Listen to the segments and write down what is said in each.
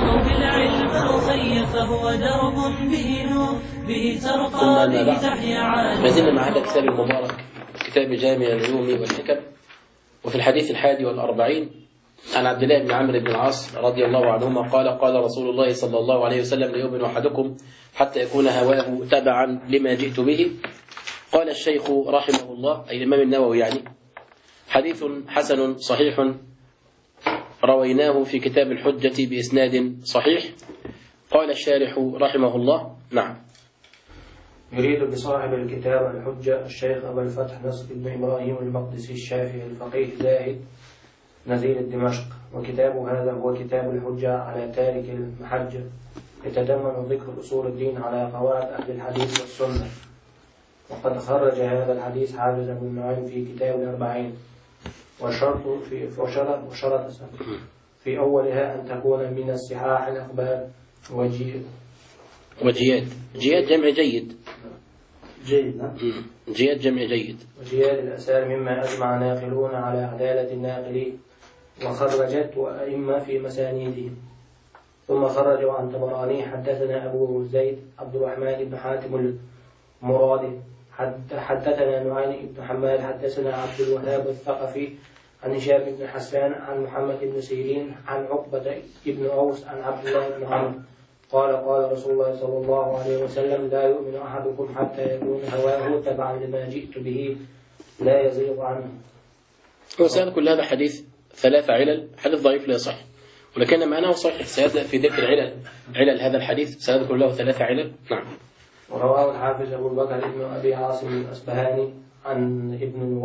أو بالعلم أخي فهو درب به نور به ترقى به تحيا عالم. ما زلنا مع هذا الكتاب المبارك، كتاب جامع العلوم والحكم. وفي الحديث 41 عن عبد الله بن عمرو بن العاص رضي الله عنهما قال قال رسول الله صلى الله عليه وسلم: لا يؤمن أحدكم حتى يكون هواه تبعا لما جئت به. قال الشيخ رحمه الله، أي الإمام النووي يعني: حديث حسن صحيح رويناه في كتاب الحجة بإسناد صحيح. قال الشارح رحمه الله: نعم. يريد بصاحب الكتاب الحجة الشيخ أبا الفتح نصر بن إبراهيم المقدسي الشافعي الفقيه زاهد نزيل دمشق. وكتاب هذا هو كتاب الحجة على تارك المحجة، يتضمن ذكر أصول الدين على قواعد أهل الحديث والسنة. وقد خرج هذا الحديث حافظ بن نعيم في كتاب الأربعين، وشرط في أولها أن تكون من الصحاح الأخبار وجياد جمع جيد. جياد جمع جيد. وجياد الأسار مما أجمع ناقلون على عدالة الناقلين، وخرجت وأئمة في مسانيدهم. ثم خرجوا عن طبراني: حدثنا أبو زيد عبد الرحمن بن حاتم المرادي حدثنا نعيم بن حماد حدثنا عبد الوهاب الثقفي عن هشام بن حسان عن محمد بن سيرين عن عقبة بن أوس عن عبد الله بن عمرو قال قال رسول الله صلى الله عليه وسلم: لا يؤمن أحدكم حتى يكون هواه تبعا لما جئت به لا يزيغ عنه. وسيذكر كل هذا حديث 3 علل، حديث ضعيف لا يصح، ولكن معناه صحيح. سيبدأ في ذكر علل هذا الحديث، سيذكر له 3 علل. نعم. ورواه الحافظ أبو بكر بن أبي عاصم الأصبهاني عن ابن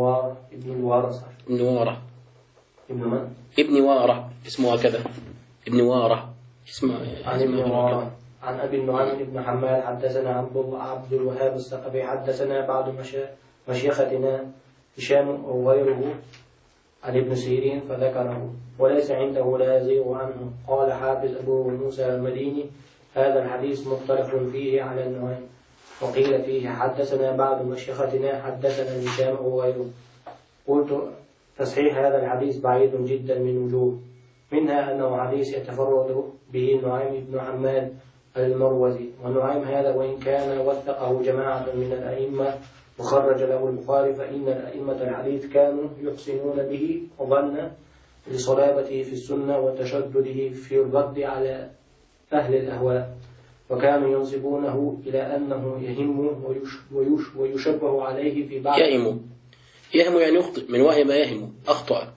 وارة ابن وارة اسمه هكذا، ابن وارة اسمه عن ابن وارة عن أبي النعيم بن حماد حدثنا عبد الوهاب الثقفي حدثنا بعض مشيختنا هشام وغيره عن ابن سيرين فذكره، وليس عنده لا يزيغ عنه. قال حافظ أبو موسى المديني: هذا الحديث مختلف فيه على النوعين، وقيل فيه حدثنا بعض مشيختنا حدثنا هشام وغيره. قلت: تصحيح هذا الحديث بعيد جدا من وجوه، منها أنه حديث يتفرد به نعيم بن حماد المروزي، ونعيم هذا وإن كان وثقه جماعة من الأئمة وخرج له البخاري، فإن الأئمة الحديث كانوا يحسنون به وظن لصلابته في السنة وتشدده في الرد على أهل الأهواء، وكانوا ينسبونه إلى أنه يهم ويشبه عليه في بعض يهم يعني يخطئ، من وهم يهم أخطأ.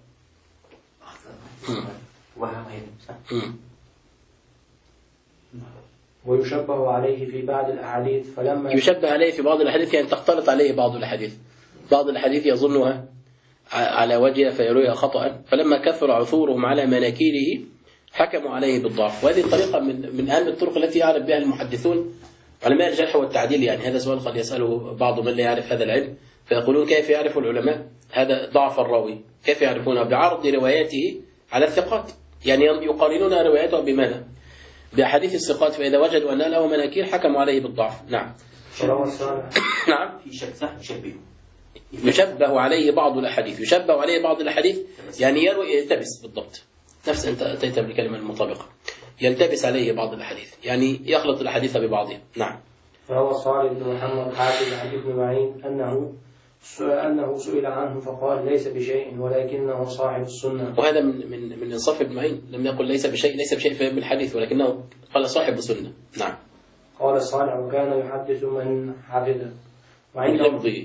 ويشبه عليه في بعض الأحاديث، فلما يشبه عليه في بعض الأحاديث يعني تختلط عليه بعض الأحاديث يظنها على وجهه فيرويها خطأ، فلما كثر عثورهم على مناكيره حكموا عليه بالضعف. وهذه الطريقة من أهم الطرق التي يعرف بها المحدثون علماء الجرح والتعديل. يعني هذا سؤال قد يسأله بعض من لا يعرف هذا العلم، فيقولون: كيف يعرف العلماء هذا ضعف الراوي؟ كيف يعرفونه؟ بعرض رواياته على الثقات، يعني يقارنون رواياته بماذا؟ بأحاديث الثقات، فإذا وجدوا أن له مناكير حكموا عليه بالضعف. نعم. نعم. يشبه عليه بعض الأحاديث يعني يلتبس بالضبط، نفس أنت أتيت بالكلمة المطابقة، يلتبس عليه بعض الأحاديث يعني يخلط الأحاديث ببعضها. نعم. فهو صالح بن محمد حافظ عن ابن معين أنه سئل عنه فقال: ليس بشيء ولكنه صاحب السنة. وهذا من إنصاف ابن معين، لم يقل ليس بشيء في الحديث، ولكنه قال صاحب السنة. نعم. قال الصالح: وكان يحدث من حفظه من حفظه.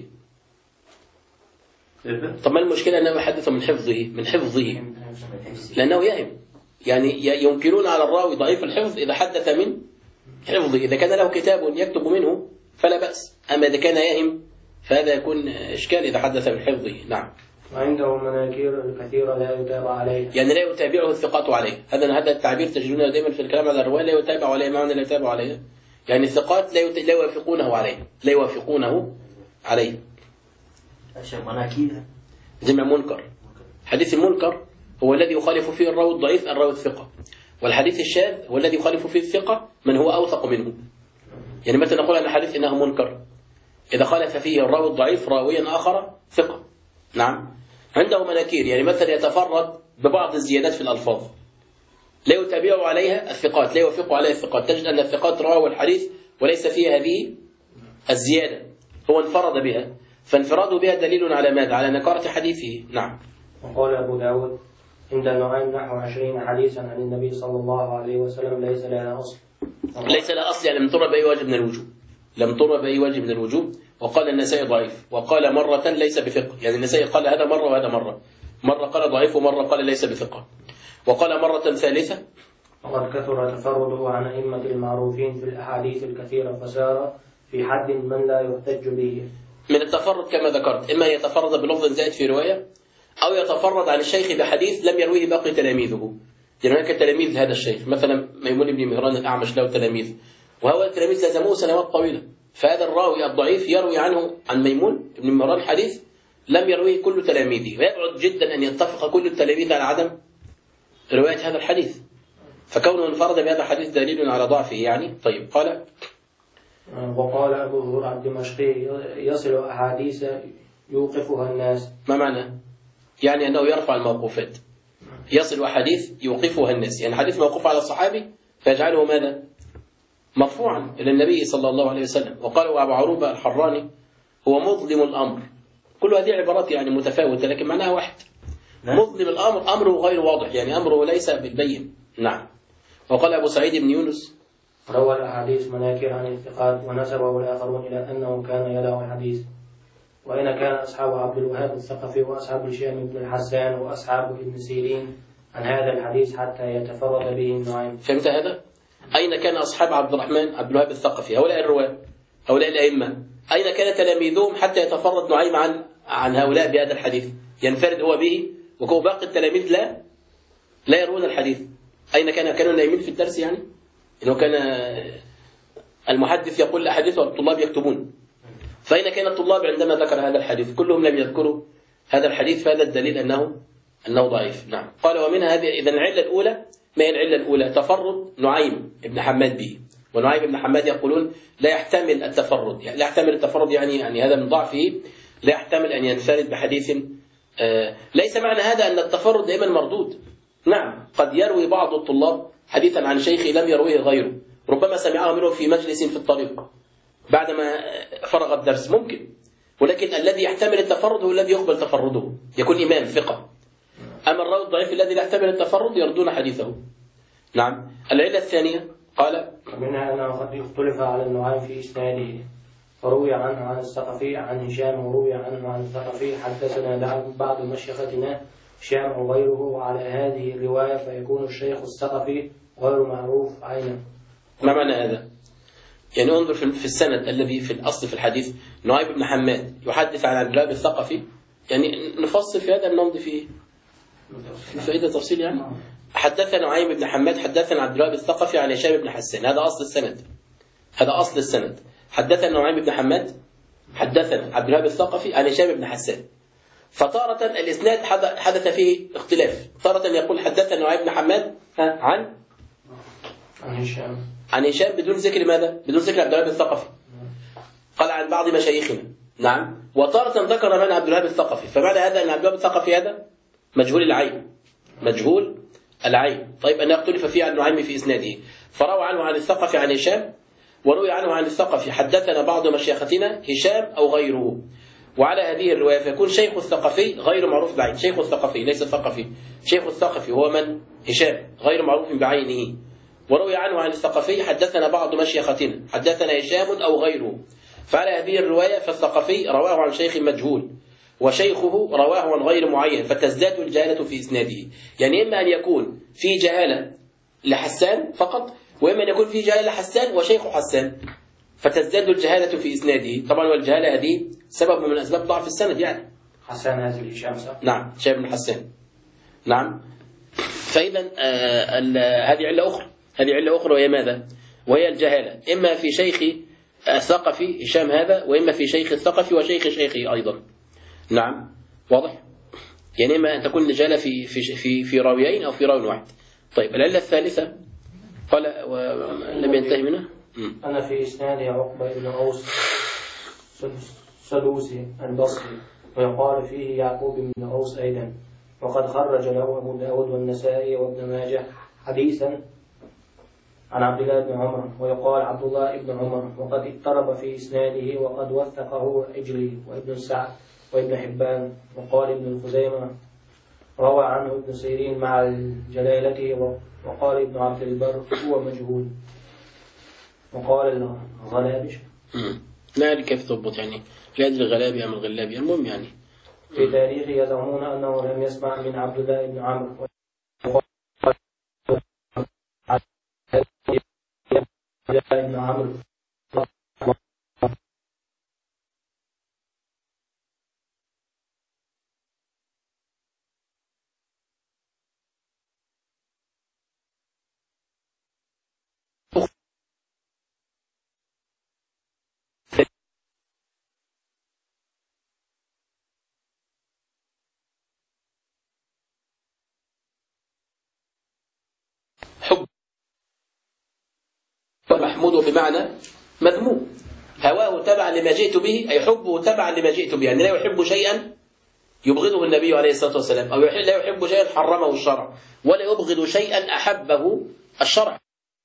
طب ما المشكلة أنه يحدث من حفظه لأنه يهم، يعني ينكرون على الراوي ضعيف الحفظ إذا حدث من حفظه. إذا كان له كتاب يكتب منه فلا بأس، أما إذا كان يهم فهذا يكون إشكال إذا حدث من حفظه. نعم. وعنده مناكير كثيرة لا يتابع عليه، يعني لا يتابعه الثقات عليه. هذا التعبير تجدونه دائما في الكلام على الرواية: لا يتابع عليه. معنى لا يتابع عليه يعني الثقات لا يوافقونه عليه. مناكير جمع منكر. حديث المنكر هو الذي يخالف فيه الراوي الضعيف الراوي الثقة، والحديث الشاذ هو الذي يخالف فيه الثقة من هو أوثق منه. يعني متى نقول أن حديث إنه منكر؟ إذا خالف فيه الراوي الضعيف راويا آخر ثقة. نعم. عنده مناكير، يعني مثلا يتفرد ببعض الزيادات في الألفاظ، لا يتابع عليها الثقات، لا يوافق عليها الثقات. تجد أن الثقات رواه الحديث وليس فيها هذه الزيادة، هو انفرد بها، فانفراده بها دليل على ماذا؟ على نكارة حديثه. نعم. وقال أبو داود عند النعيم نحو 20 حديثا عن النبي صلى الله عليه وسلم ليس لها أصل. ليس لها أصل يعني لم ترى بأي وجه من الوجوه، لم ترى بأي وجه من الوجوه. وقال النسائي ضعيف، وقال مرة ليس بثقة، يعني النسائي قال هذا مرة وهذا مرة، مرة قال ضعيف ومرة قال ليس بثقة. وقال مرة ثالثة وقد كثر تفرده عن أئمة المعروفين في الأحاديث الكثيرة فسار في حد من لا يحتج به. من التفرد كما ذكرت، إما يتفرد بلفظ زائد في رواية، أو يتفرد عن الشيخ بحديث لم يرويه باقي تلاميذه. يعني هناك تلاميذ هذا الشيخ، مثلا ميمون بن مهران الأعمش له تلاميذ، وهو التلاميذ لزموه سنوات طويلة، فهذا الراوي الضعيف يروي عنه عن ميمون بن مهران حديث لم يرويه كل تلاميذه، ويبعد جدا أن يتفق كل التلاميذ على عدم رواية هذا الحديث، فكونه انفرد بهذا الحديث دليل على ضعفه يعني. طيب قال وقال أبو زرع الدمشقي يصل أحاديث يوقفها الناس. ما معنى؟ يعني أنه يرفع الموقوفات، يصل أحاديث يوقفها الناس، يعني حديث موقوف على الصحابي فيجعله ماذا؟ مرفوعا إلى النبي صلى الله عليه وسلم. وقال أبو عروبة الحراني هو مظلم الأمر. كل هذه عبارات يعني متفاوتة لكن معناها واحد. مظلم الأمر أمره غير واضح، يعني أمره ليس بالبين. نعم. وقال أبو سعيد بن يونس روى الأحاديث مناكر عن الثقات ونسبه الآخرون إلى أنه كان يدع الحديث. وأين كان أصحاب عبد الوهاب الثقفي وأصحاب هشام بن الحسان وأصحاب ابن سيرين عن هذا الحديث حتى يتفرد به النعيم. فهمت هذا؟ أين كان أصحاب عبد الرحمن عبد الوهاب الثقفي، هؤلاء الرواة، هؤلاء الأئمة، أين كان تلاميذهم حتى يتفرد نعيم عن هؤلاء بهذا الحديث، ينفرد هو به وكو باقي التلاميذ لا يرون الحديث. أين كانوا نايمين في الدرس، يعني إنه كان المحدث يقول الأحاديث والطلاب يكتبون، فأين كان الطلاب عندما ذكر هذا الحديث؟ كلهم لم يذكروا هذا الحديث، فهذا الدليل أنه ضعيف. نعم. قال ومنها هذه إذن العلة الأولى. ما هي العلة الأولى؟ تفرد نعيم بن حماد به، ونعيم بن حماد يقولون لا يحتمل التفرد، لا يحتمل التفرد يعني هذا من ضعفه، لا يحتمل أن ينفرد بحديث. ليس معنى هذا أن التفرد دائما مردود. نعم، قد يروي بعض الطلاب حديثا عن شيخ لم يرويه غيره، ربما سمعه منه في مجلس في الطريق بعدما فرغ الدرس ممكن، ولكن الذي يحتمل التفرد هو الذي يقبل تفرده، يكون إمام ثقة. أما الراوي الضعيف الذي لا يحتمل التفرد يردون حديثه. نعم. العلة الثانية قال ومنها أنه قد اختلف على النعيم في إسناده، فروي عنه عن الثقفي عن هشام، وروي عنه عن الثقفي حدثنا بعض مشيختنا هشام وغيره، وعلى هذه الرواية فيكون الشيخ الثقفي غير معروف عينا. ما معنى هذا؟ يعني انظر في السند الذي في الأصل في الحديث نعيم بن حماد يحدث عن عبد الوهاب الثقفي، يعني نفصل في هذا النمط في فائدة تفصيل. يعني حدثنا نعيم بن حماد حدثنا عبد الوهاب الثقفي عن هشام بن حسان، هذا أصل السند، هذا أصل السند. حدثنا نعيم بن حماد حدثنا عبد الوهاب الثقفي عن هشام بن حسان، فطارة الإسناد حدث فيه اختلاف، طارة يقول حدثنا نعيم بن حماد عن هشام بدون ذكر ماذا؟ بدون ذكر عبد الوهاب الثقفي، قال عن بعض مشايخنا. نعم. وطارة ذكر من عبد الوهاب الثقفي، فمعنى هذا أن عبد الوهاب الثقفي هذا مجهول العين، مجهول العين. طيب أن يختلف فيه عن نعيم في إسناده، فروى عنه عن الثقفي عن هشام، وروي عنه عن الثقفي حدثنا بعض مشايختنا هشام أو غيره. وعلى هذه الرواية فيكون شيخ الثقفي غير معروف بعين، شيخ الثقفي ليس الثقفي، شيخ الثقفي هو من؟ هشام، غير معروف بعينه. وروي عنه عن الثقفي حدثنا بعض مشيختنا حدثنا هشام أو غيره. فعلى هذه الرواية فالثقفي رواه عن شيخ مجهول، وشيخه رواه عن غير معين، فتزداد الجهالة في إسناده. يعني إما أن يكون في جهالة لحسان فقط، وإما أن يكون في جهالة لحسان وشيخ حسان، فتزداد الجهالة في إسناده. طبعا والجهالة هذه سبب من أسباب ضعف السند. يعني حسان هذه هشام صح؟ نعم، هشام بن حسان. نعم. فإذا هذه علة أخرى، هذه علة أخرى وهي ماذا؟ وهي الجهالة، إما في شيخ الثقفي هشام هذا، وإما في شيخ الثقفي وشيخ شيخه أيضا. نعم، واضح؟ يعني إما أن تكون الجهالة في راويين أو في راوي واحد. طيب العلة الثالثة قال لم ينتهي منها. أنا في إسناد عقبة بن أوس سدوسي البصري، ويقال فيه يعقوب بن أوس أيضا، وقد خرج له أبو داود والنسائي وابن ماجه حديثا عن عبد الله بن عمر، ويقال عبد الله بن عمر، وقد اضطرب في إسناده، وقد وثقه عجلي وابن سعد وابن حبان. وقال ابن خزيمة روى عنه ابن سيرين مع جلالته، وقال ابن عبد البر هو مجهول. وقال الغلابي لا أدري كيف تضبط يعني، لا أدري الغلابي أم الغلابي، المهم يعني في تاريخه يزعمون أنه لم يسمع من عبد الله بن عمرو. بن عمرو حب محمود بمعنى مذموم، هواه تبع لما جئت به، أي حبه تبع لما جئت به، يعني لا يحب شيئا يبغضه النبي عليه الصلاة والسلام، أو لا يحب شيئا حرمه الشرع، ولا يبغض شيئا أحبه الشرع،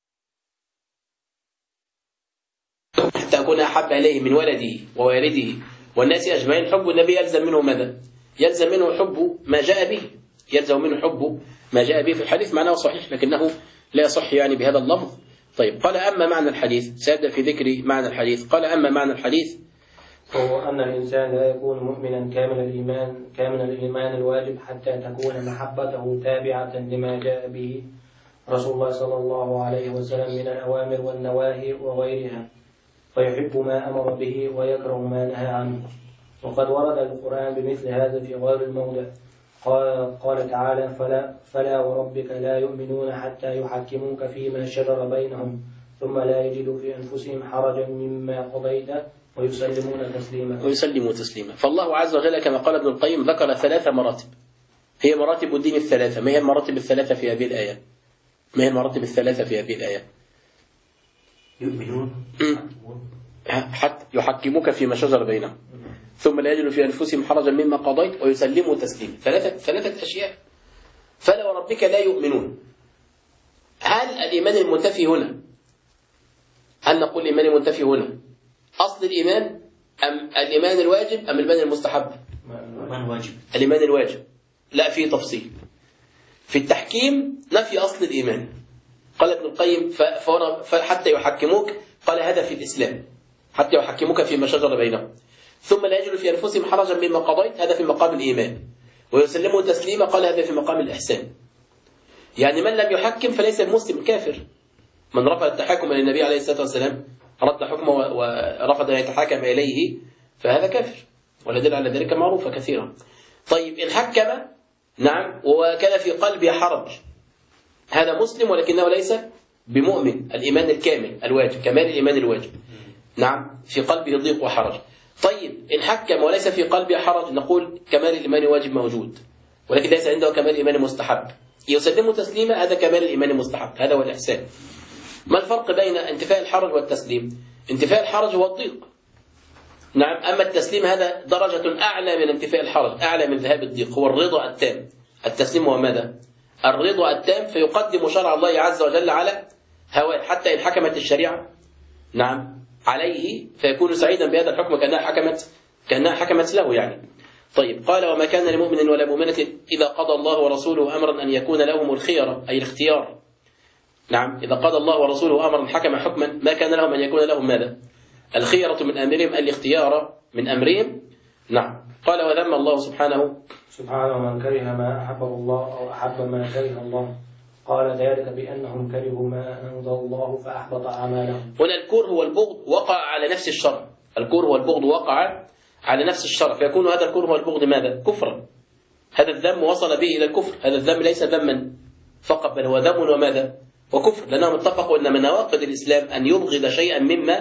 حتى أكون أحب إليه من ولده ووالده والناس أجمعين. حب النبي يلزم منه ماذا؟ يلزم منه حب ما جاء به، يلزم منه حب ما جاء به. في الحديث معناه صحيح لكنه لا يصح يعني بهذا اللفظ. طيب، قال أما معنى الحديث، سيبدأ في ذكر معنى الحديث. قال أما معنى الحديث هو أن الإنسان لا يكون مؤمنا كامل الإيمان الواجب حتى تكون محبته تابعة لما جاء به رسول الله صلى الله عليه وسلم من الأوامر والنواهي وغيرها، فيحب ما أمر به ويكره ما نهى عنه. وقد ورد القرآن بمثل هذا في غير الموضع. قال تعالى: فلا وربك لا يؤمنون حتى يحكموك فيما شجر بينهم ثم لا يجدوا في أنفسهم حرجا مما قضيت ويسلموا تسليما. فالله عز وجل كما قال ابن القيم ذكر 3 مراتب، هي مراتب الدين الثلاثة. ما هي المراتب الثلاثة في هذه الآية؟ ما هي المراتب الثلاثة في هذه الآية؟ يؤمنون حتى يحكموك فيما شجر بينهم ثم لا يجدوا في أنفسهم حرجا مما قضيت ويسلموا تسليما. ثلاثة أشياء. فلا وربك لا يؤمنون. هل الإيمان المنتفي هنا، هل نقول الإيمان المنتفي هنا أصل الإيمان أم الإيمان الواجب أم الإيمان المستحب؟ الإيمان الواجب. لا، في تفصيل في التحكيم، نفي أصل الإيمان. قال ابن القيم حتى يحكموك، قال هذا في الإسلام، حتى يحكموك فيما شجر بينهم ثم لا يجدوا في أنفسهم حرجا مما قضيت، هذا في مقام الإيمان. ويسلموا تسليما، قال هذا في مقام الإحسان. يعني من لم يحكم فليس المسلم كافر. من رفض التحاكم إلى النبي عليه الصلاة والسلام، رد حكمه ورفض أن يتحاكم إليه، فهذا كافر، والأدلة على ذلك معروفة كثيرا. طيب، إن حكم نعم وكان في قلبه حرج، هذا مسلم ولكنه ليس بمؤمن، الإيمان الكامل الواجب، كمال الإيمان الواجب، نعم، في قلبه ضيق وحرج. طيب، إن حكم وليس في قلبه حرج، نقول كمال الإيمان الواجب موجود ولكن ليس عنده كمال الإيمان المستحب، يسلمه تسليما، هذا كمال الإيمان المستحب، هذا هو الإحسان. ما الفرق بين انتفاء الحرج والتسليم؟ انتفاء الحرج هو الضيق، نعم، أما التسليم هذا درجة أعلى من انتفاء الحرج، أعلى من ذهاب الضيق، هو الرضا التام. التسليم هو ماذا؟ الرضا التام، فيقدم شرع الله عز وجل على هواه، حتى إن حكمت الشريعة نعم عليه فيكون سعيدا بهذا الحكم كأنها حكمت له يعني. طيب، قال: وما كان لمؤمن ولا مؤمنة إذا قضى الله ورسوله أمرا أن يكون لهم الخيرة، أي الاختيار. نعم، إذا قضى الله ورسوله أمرا حكم حكما ما كان لهم أن يكون لهم ماذا؟ الخيرة من أمرهم، الاختيار من أمرهم. نعم. قال: وذم الله سبحانه من كره ما أحبه الله أو أحب ما كره الله، قال ذلك بأنهم كرهوا ما أنزل الله فأحبط أعمالهم. هنا الكره والبغض وقع على نفس الشرع، الكره والبغض وقع على نفس الشرع، فيكون هذا الكره والبغض ماذا؟ كفرا. هذا الذم وصل به إلى الكفر، هذا الذم ليس ذما فقط بل هو ذم وماذا؟ وكفر، لأنهم اتفقوا أن من نواقض الإسلام أن يبغض شيئا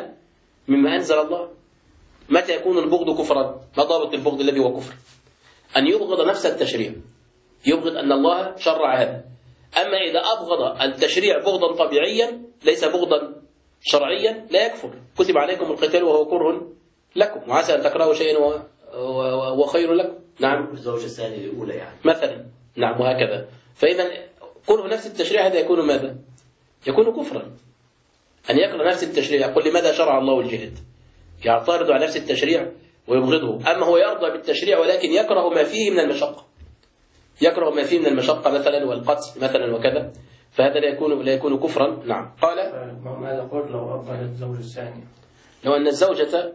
مما أنزل الله. متى يكون البغض كفرا؟ ما ضابط البغض الذي هو كفر؟ أن يبغض نفس التشريع، يبغض أن الله شرع هذا. أما إذا أبغض التشريع بغضا طبيعيا ليس بغضا شرعيا لا يكفر. كتب عليكم القتال وهو كره لكم وعسى أن تكرهوا شيئا وخير لكم. نعم، الزوجة الثانية الأولى يعني مثلا. نعم، وهكذا. فإذا كونه نفس التشريع هذا يكون ماذا؟ يكون كفرا. أن يكره نفس التشريع، يقول لماذا شرع الله الجهاد؟ يعترض على نفس التشريع ويبغضه. أما هو يرضى بالتشريع ولكن يكره ما فيه من المشقة، يكره ما فيه من المشقة مثلا والقتل مثلا وكذا، فهذا لا يكون كفرا. نعم. قال ماذا قلت لو أبغض الزوج الثاني؟ لو أن الزوجة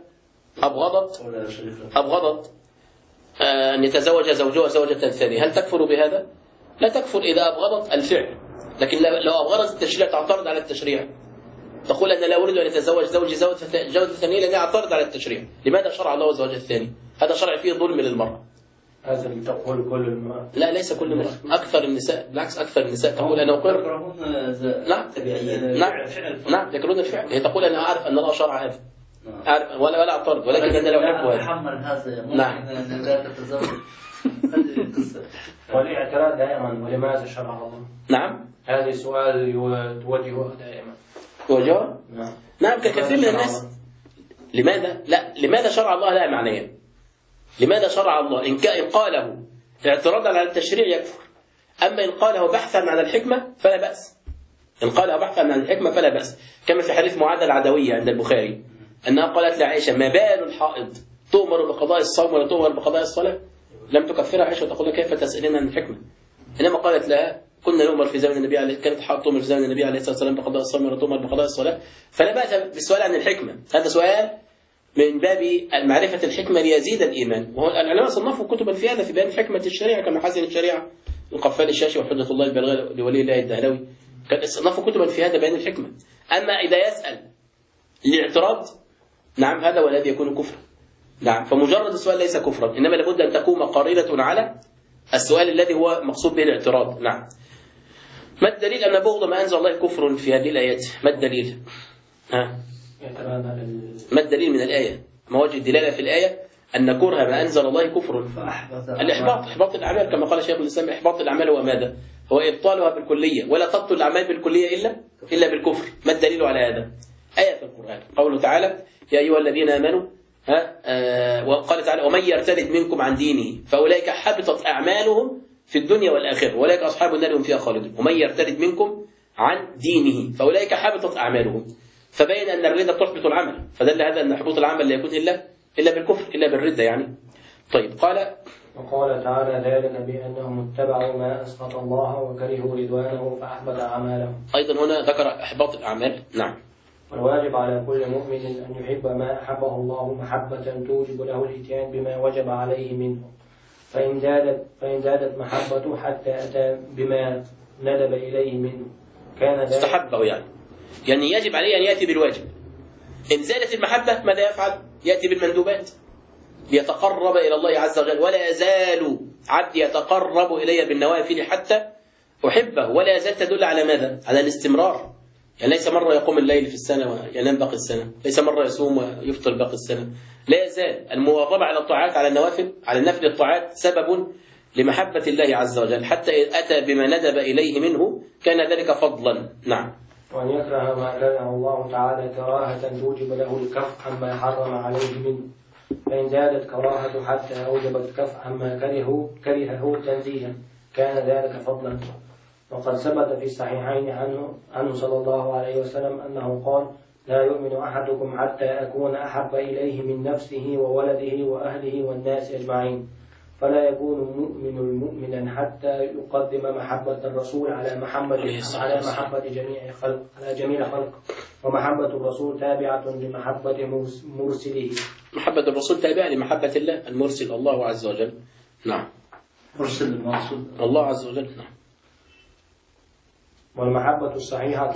أبغضت أن يتزوج زوجها زوجة ثانية، هل تكفر بهذا؟ لا تكفر إذا أبغضت الفعل، لكن لو أبغضت التشريع تعترض على التشريع، تقول أنا لا أريد أن يتزوج زوجي زوجة ثانية لأني أعترض على التشريع. لماذا شرع الله الزواج الثاني؟ هذا شرع فيه ظلم للمرأة. هذا اللي تقول كل المرأة؟ لا، ليس كل امرأة، أكثر النساء، بالعكس أكثر النساء تقول أنا أقر. نعم يكرهون الفعل. هي تقول أنا أعرف أن الله شرع هذا، أعرف ولا أعترض، ولكن أنا لو أحب هذا. نعم. والاعتراض دائما ولماذا شرع الله؟ نعم. هذا سؤال توجهه دائما. توجهه؟ نعم ككثير من الناس. لماذا؟ لا، لماذا شرع الله لها معنيين. لماذا شرع الله؟ إن قاله اعتراضا على التشريع يكفر، أما إن قاله بحثا عن الحكمة فلا بأس. إن قاله بحثا عن الحكمة فلا بأس، كما في حديث معاذ العدوية عند البخاري أنها قالت لعائشة ما بال الحائض تؤمر بقضاء الصوم ولا تؤمر بقضاء الصلاة؟ لم تكفرها عائشة وتقول كيف تسألين عن الحكمة؟ إنما قالت لها كنا نؤمر في زمن النبي عليه، كانت حائض تؤمر في زمن النبي عليه الصلاة والسلام بقضاء الصوم ولا تؤمر بقضاء الصلاة، فلا بأس بالسؤال عن الحكمة. هذا سؤال من باب معرفة الحكمة ليزيد الإيمان. وهو العلماء صنفوا كتبا في هذا في بيان حكمة الشريعة كمحاسن الشريعة القفال الشاشي وحجة الله البالغة لولي الله الدهلوي، صنفوا كتبا في هذا بيان الحكمة. أما إذا يسأل لاعتراض، نعم هذا والذي يكون كفرا. نعم، فمجرد السؤال ليس كفرا، إنما لابد أن تقوم قرينة على السؤال الذي هو مقصود به الاعتراض. نعم. ما الدليل أن بغض ما أنزل الله كفر في هذه الآيات؟ ما الدليل؟ ما الدليل من الآية؟ ما وجه الدلالة في الآية أن كره ما أنزل الله كفر؟ إحباط الأعمال، كما قال شيخ الإسلام إحباط الأعمال هو ماذا؟ هو إبطالها بالكلية، ولا تبطل الأعمال بالكلية إلا بالكفر. ما الدليل على هذا؟ آية في القرآن قوله تعالى يا أيها الذين آمنوا وقال تعالى ومن يرتد منكم عن دينه فأولئك حبطت أعمالهم في الدنيا والآخرة وأولئك أصحاب النار هم فيها خالدون. ومن يرتد منكم عن دينه فأولئك حبطت أعمالهم، فبين أن الردة تحبط العمل، فدل هذا أن حبوط العمل لا يكون إلا بالكفر، إلا بالردة يعني. طيب وقال تعالى ذلك بأنهم اتبعوا ما أسخط الله وكرهوا رضوانه فأحبط أعمالهم. أيضا هنا ذكر إحباط الأعمال. نعم. والواجب على كل مؤمن أن يحب ما أحبه الله محبة توجب له الإتيان بما وجب عليه منه، فإن زادت محبته حتى أتى بما ندب إليه منه كان ذلك استحبه يعني يجب عليه أن يأتي بالواجب. إن زادت المحبة ماذا يفعل؟ يأتي بالمندوبات ليتقرب إلى الله عز وجل. ولا يزال عبد يتقرب إلي بالنوافل حتى أحبه، ولا يزال تدل على ماذا؟ على الاستمرار. يعني ليس مرة يقوم الليل في السنة وينام باقي السنة، ليس مرة يصوم ويفطر باقي السنة، لا يزال المواظبة على الطاعات، على النوافل، على النفل الطاعات سبب لمحبة الله عز وجل، حتى أتى بما ندب إليه منه كان ذلك فضلا. نعم. وأن يكره ما كره الله تعالى كراهة توجب له الكف عما حرم عليه منه، فإن زادت كراهة حتى أوجبت الكف عما كرهه تنزيها كان ذلك فضلا. وقد ثبت في الصحيحين عنه صلى الله عليه وسلم أنه قال لا يؤمن أحدكم حتى أكون أحب إليه من نفسه وولده وأهله والناس أجمعين، فلا يكون المؤمن مؤمنا حتى يقدم محبة الرسول على محبة جميع خلق، ومحبة الرسول تابعة لمحبة مرسله. محبة الرسول تابعة لمحبة الله المرسل الله عز وجل. نعم. مرسل المرسول الله عز وجل. نعم. والمحبة الصحيحة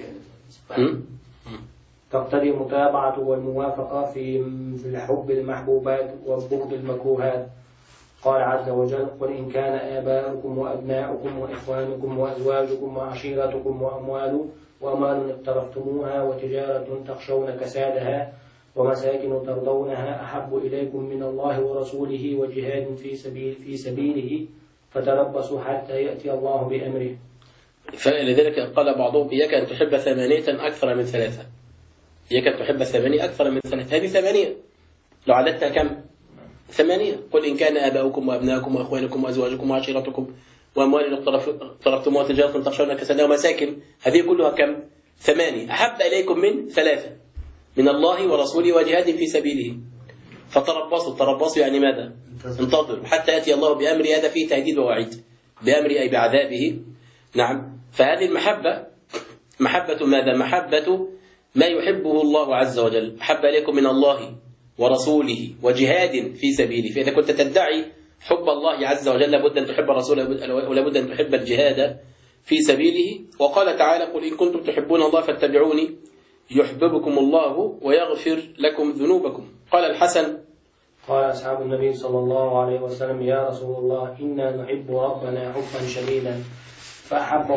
تقتضي المتابعة والموافقة في الحب المحبوبات وبغض المكروهات. قال عز وجل قل إن كان آباؤكم وأبناؤكم وإخوانكم وأزواجكم وعشيرتكم وأموال اقترفتموها وتجارة تخشون كسادها ومساكن ترضونها أحب إليكم من الله ورسوله وجهاد في سبيله فتربصوا حتى يأتي الله بأمره. فلذلك قال بعضهم إياك أن تحب 8 أكثر من 3. إياك أن تحب 8 أكثر من 3. هذه 8 لو عددتها كم؟ 8. قل إن كان آباؤكم وأبناؤكم وأخوانكم وأزواجكم وعشيرتكم وأموال اقترفتموها تجارة تخشون كسادها ومساكن. هذه كلها كم؟ 8. أحب إليكم من 3 من الله ورسوله وجهاد في سبيله فتربصوا يعني ماذا؟ انتظروا حتى يأتي الله بأمر. هذا فيه تهديد ووعيد. بأمر أي بعذابه. نعم. فهذه المحبة محبة ماذا؟ محبة ما يحبه الله عز وجل. أحب إليكم من الله ورسوله وجهاد في سبيله. فإذا كنت تدعي حب الله عز وجل لابد أن تحب الرسول ولابد أن تحب الجهاد في سبيله. وقال تعالى: قل إن كنتم تحبون الله فاتبعوني يحببكم الله ويغفر لكم ذنوبكم. قال الحسن: قال أصحاب النبي صلى الله عليه وسلم: يا رسول الله إنا نحب ربنا حبا شديدا فأحب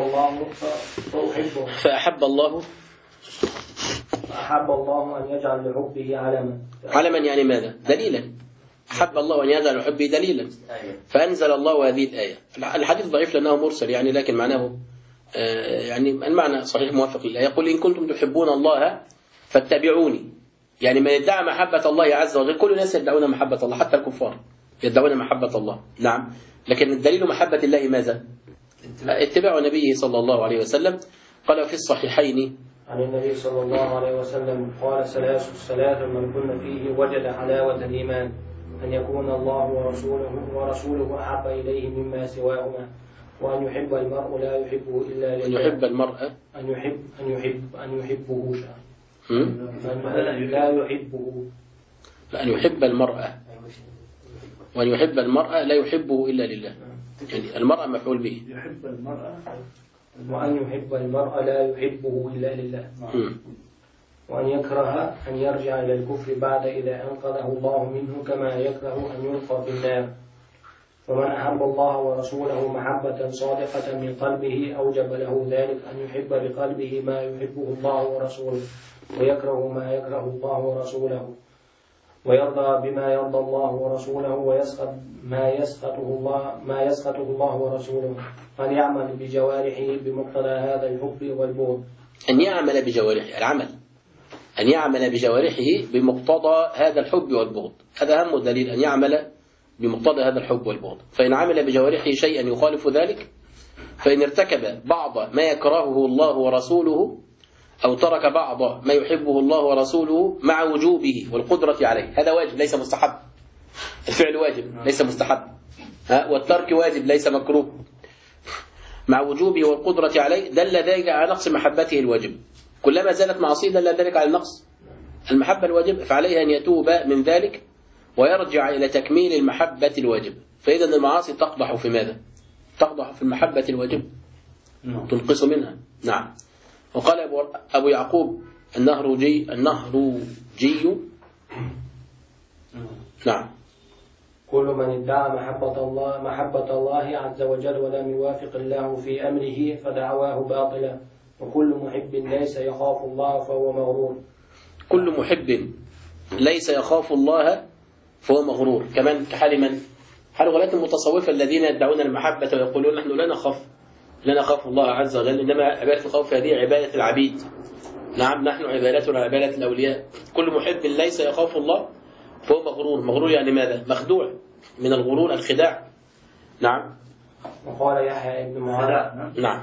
الله أن يجعل لحبه علما يعني ماذا؟ دليلا. أحب الله أن يجعل لحبه دليلا. فأنزل الله هذه الآية. الحديث ضعيف لأنه مرسل يعني، لكن معناه يعني المعنى صحيح موافق للآية. يقول: إن كنتم تحبون الله فاتبعوني. يعني من ادعى محبة الله عز وجل، كل الناس يدعون محبة الله، حتى الكفار يدعون محبة الله. نعم. لكن الدليل محبة الله ماذا؟ اتباع نبيه صلى الله عليه وسلم. قال في الصحيحين عن النبي صلى الله عليه وسلم قال: ثلاث من كن فيه وجد حلاوة الإيمان أن يكون الله ورسوله أحب إليه مما سواهما، وأن يحب المرء لا يحبه إلا لله. أن يحب المرء أن يحبه لا يحبه. أن يحب المرء وأن يحب المرء لا يحبه إلا لله. يعني المرء مفعول به. يحب المرأة وأن يحب المرء لا يحبه إلا لله. وأن يكره أن يرجع إلى الكفر بعد إذا أنقذه الله منه، كما يكره أن يلقى في النار. فمن أحب الله ورسوله محبة صادقة من قلبه أوجب له ذلك أن يحب بقلبه ما يحبه الله ورسوله، ويكره ما يكره الله ورسوله، ويرضى بما يرضى الله ورسوله، ويسخط ما يسخطه الله ورسوله. أن يعمل بجوارحه بمقتضى هذا الحب والبغض. أن يعمل بجوارحه، العمل أن يعمل بجوارحه بمقتضى هذا الحب والبغض. هذا أهم دليل، أن يعمل بمقتضى هذا الحب والبغض. فإن عمل بجوارحه شيئا يخالف ذلك، فإن ارتكب بعض ما يكرهه الله ورسوله، أو ترك بعض ما يحبه الله ورسوله مع وجوبه والقدرة عليه، هذا واجب ليس مستحب. الفعل واجب ليس مستحب، والترك واجب ليس مكروه، مع وجوبه والقدرة عليه، دل ذلك على نقص محبته الواجب. كلما زالت معصية دل ذلك على نقص المحبة الواجب، فعليه أن يتوب من ذلك ويرجع إلى تكميل المحبة الواجب. فإذا المعاصي تقضح في ماذا؟ تقضح في المحبة الواجب، تنقص منها. نعم. وقال أبو يعقوب النهروجي نعم: كل من ادعى محبة الله عز وجل ولم يوافق الله في أمره فدعواه باطلة، وكل محب ليس يخاف الله فهو مغرور. كل محب ليس يخاف الله فهو مغرور. كمان كحال من؟ حال غلاة المتصوفة الذين يدعون المحبة ويقولون نحن لا نخاف الله عز وجل، إنما عبادة الخوف هذه عبادة العبيد. نعم، نحن عبادتنا عبادة الأولياء. كل محب ليس يخاف الله فهو مغرور. مغرور يعني ماذا؟ مخدوع، من الغرور الخداع. نعم. وقال يحيى بن معاذ: نعم،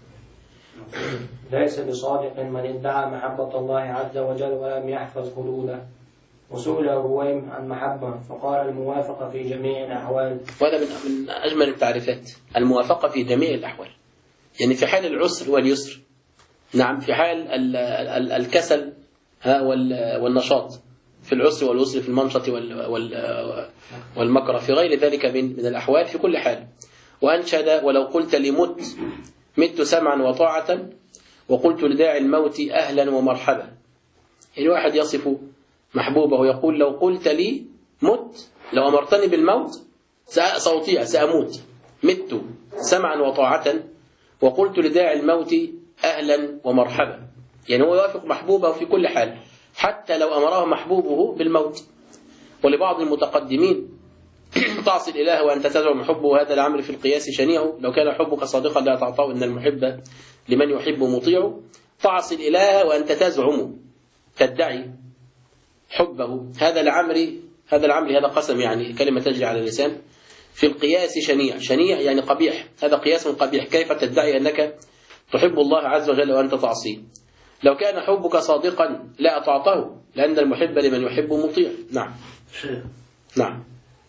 ليس بصادق من ادعى محبة الله عز وجل ولم يحفظ حدوده. وسئل رويم عن محبة فقال: الموافقة في جميع الأحوال. وهذا من أجمل التعريفات، الموافقة في جميع الأحوال. يعني في حال العسر واليسر، نعم، في حال الكسل والنشاط، في العسر واليسر، في المنشط والمكره، في غير ذلك من الأحوال، في كل حال. وأنشد: ولو قلت لي مت سمعا وطاعة، وقلت لداعي الموت أهلا ومرحبا. يعني واحد يصف محبوبه يقول: لو قلت لي مت، لو أمرتني بالموت سأطيع، سأموت. مت سمعا وطاعة، وقلت لداعي الموت أهلا ومرحبا. يعني هو يوافق محبوبه في كل حال، حتى لو أمره محبوبه بالموت. ولبعض المتقدمين: تعصي الإله وأنت تزعم حبه، هذا العمل في القياس شنيع. لو كان حبك صادقا لا تعطاه، إن المحب لمن يحب مطيع. تعصي الإله وأنت تزعم، تدعي حبه، هذا العمل هذا قسم، يعني كلمة تجري على اللسان. في القياس شنيع. شنيع يعني قبيح، هذا قياس قبيح. كيف تدعي أنك تحب الله عز وجل وأنت تعصيه؟ لو كان حبك صادقا لا أطعته، لأن المحب لمن يحب مطيع. نعم شيخ. نعم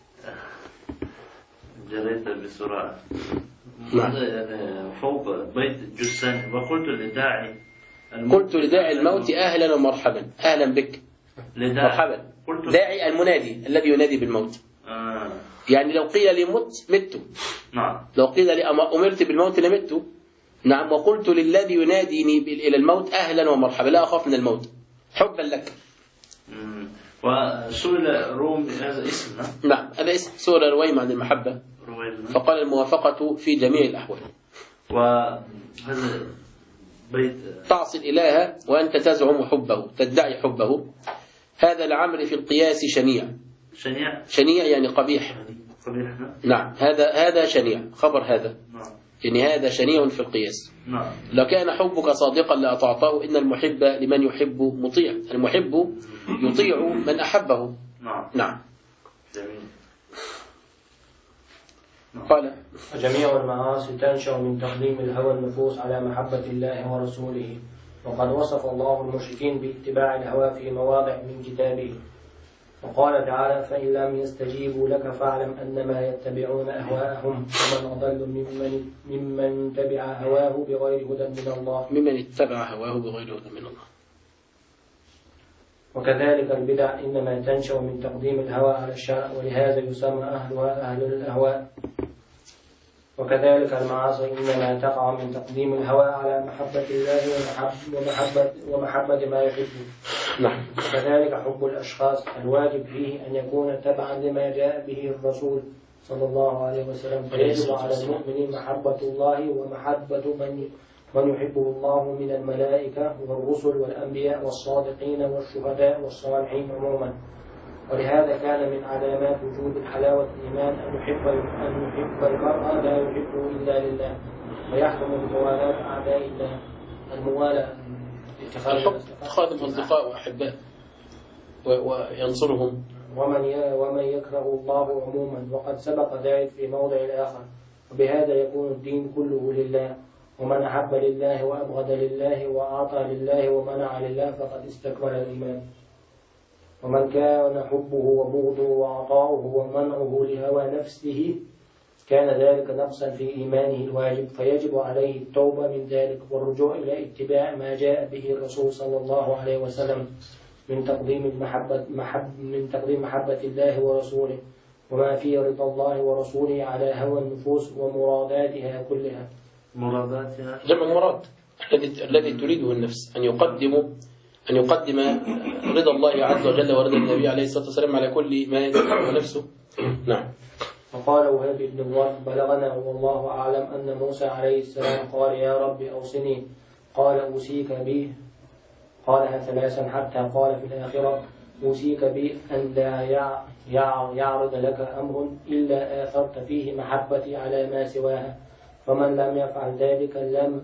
جريت بسرعة. نعم. فوق بيت جسان قلت لداعي الموت أهلا ومرحبا. أهلا بك، مرحبا. داعي المنادي الذي ينادي بالموت. يعني لو قيل لي مت. نعم. لو قيل لي أمرت بالموت لمت. نعم. وقلت للذي يناديني إلى الموت أهلا ومرحبا، لا أخاف من الموت، حبا لك. وسئل روم هذا اسم. نعم هذا اسم. سورة رويم عن المحبة، فقال الموافقة في جميع الأحوال. وهذا بيت تعصي الإله وأنت تزعم حبه، تدعي حبه، هذا العمر في القياس شنيع. شنيع يعني قبيح. نعم هذا شنيع، خبر هذا. يعني هذا شنيع في القياس. لو كان حبك صادقا لأطعته، إن المحب لمن يحب مطيع. المحب يطيع من أحبه. نعم. قال جميع المعاصي تنشأ من تقديم الهوى النفوس على محبة الله ورسوله، وقد وصف الله المشركين باتباع الهوى في مواضع من كتابه، وقال تعالى: فإن لم يستجيبوا لك فاعلم أنما يتبعون أهواءهم ومن أضل ممن تبع هواه بغير هدى من الله. ممن اتبع هواه بغير هدى من الله. وكذلك البدع إنما تنشأ من تقديم الهوى على الشرع، ولهذا يسمى أهلها أهل الأهواء. وكذلك المعاصي إنما تقع من تقديم الهوى على محبة الله ومحبة ما يحبه. نعم. وكذلك حب الأشخاص الواجب فيه أن يكون تبعا لما جاء به الرسول صلى الله عليه وسلم، فيجب على المؤمن محبة الله ومحبة من يحبه الله من الملائكة والرسل والأنبياء والصادقين والشهداء والصالحين عموما. ولهذا كان من علامات وجود حلاوة الإيمان أن يحب المرء لا يحبه إلا لله، ويحرم موالاة أعداء الله. الموالاة اتخاذ أصدقاء وأحباء وينصرهم، ومن يكره الله عموما، وقد سبق ذلك في موضع آخر. وبهذا يكون الدين كله لله، ومن أحب لله وأبغض لله وأعطى لله ومنع لله فقد استكمل الإيمان. ومن كان حبه وبغضه وعطاؤه ومنعه لهوى نفسه كان ذلك نقصا في إيمانه الواجب، فيجب عليه التوبة من ذلك والرجوع إلى اتباع ما جاء به الرسول صلى الله عليه وسلم من تقديم محبة الله ورسوله، وما في رضا الله ورسوله على هوى النفوس ومراداتها كلها. مراداتها جمع مراد، الذي تريده النفس، أن يقدم رضا الله عز وجل ورضا النبي عليه الصلاة والسلام على كل ما يدعو نفسه. نعم. وقال وهب بن الورد: بلغنا والله أعلم أن موسى عليه السلام قال: يا رب أوصني. قال: أوصيك به. قالها ثلاثا حتى قال في الآخرة: أوصيك به أن لا يعرض لك أمر إلا آثرت فيه محبتي على ما سواها، فمن لم يفعل ذلك لم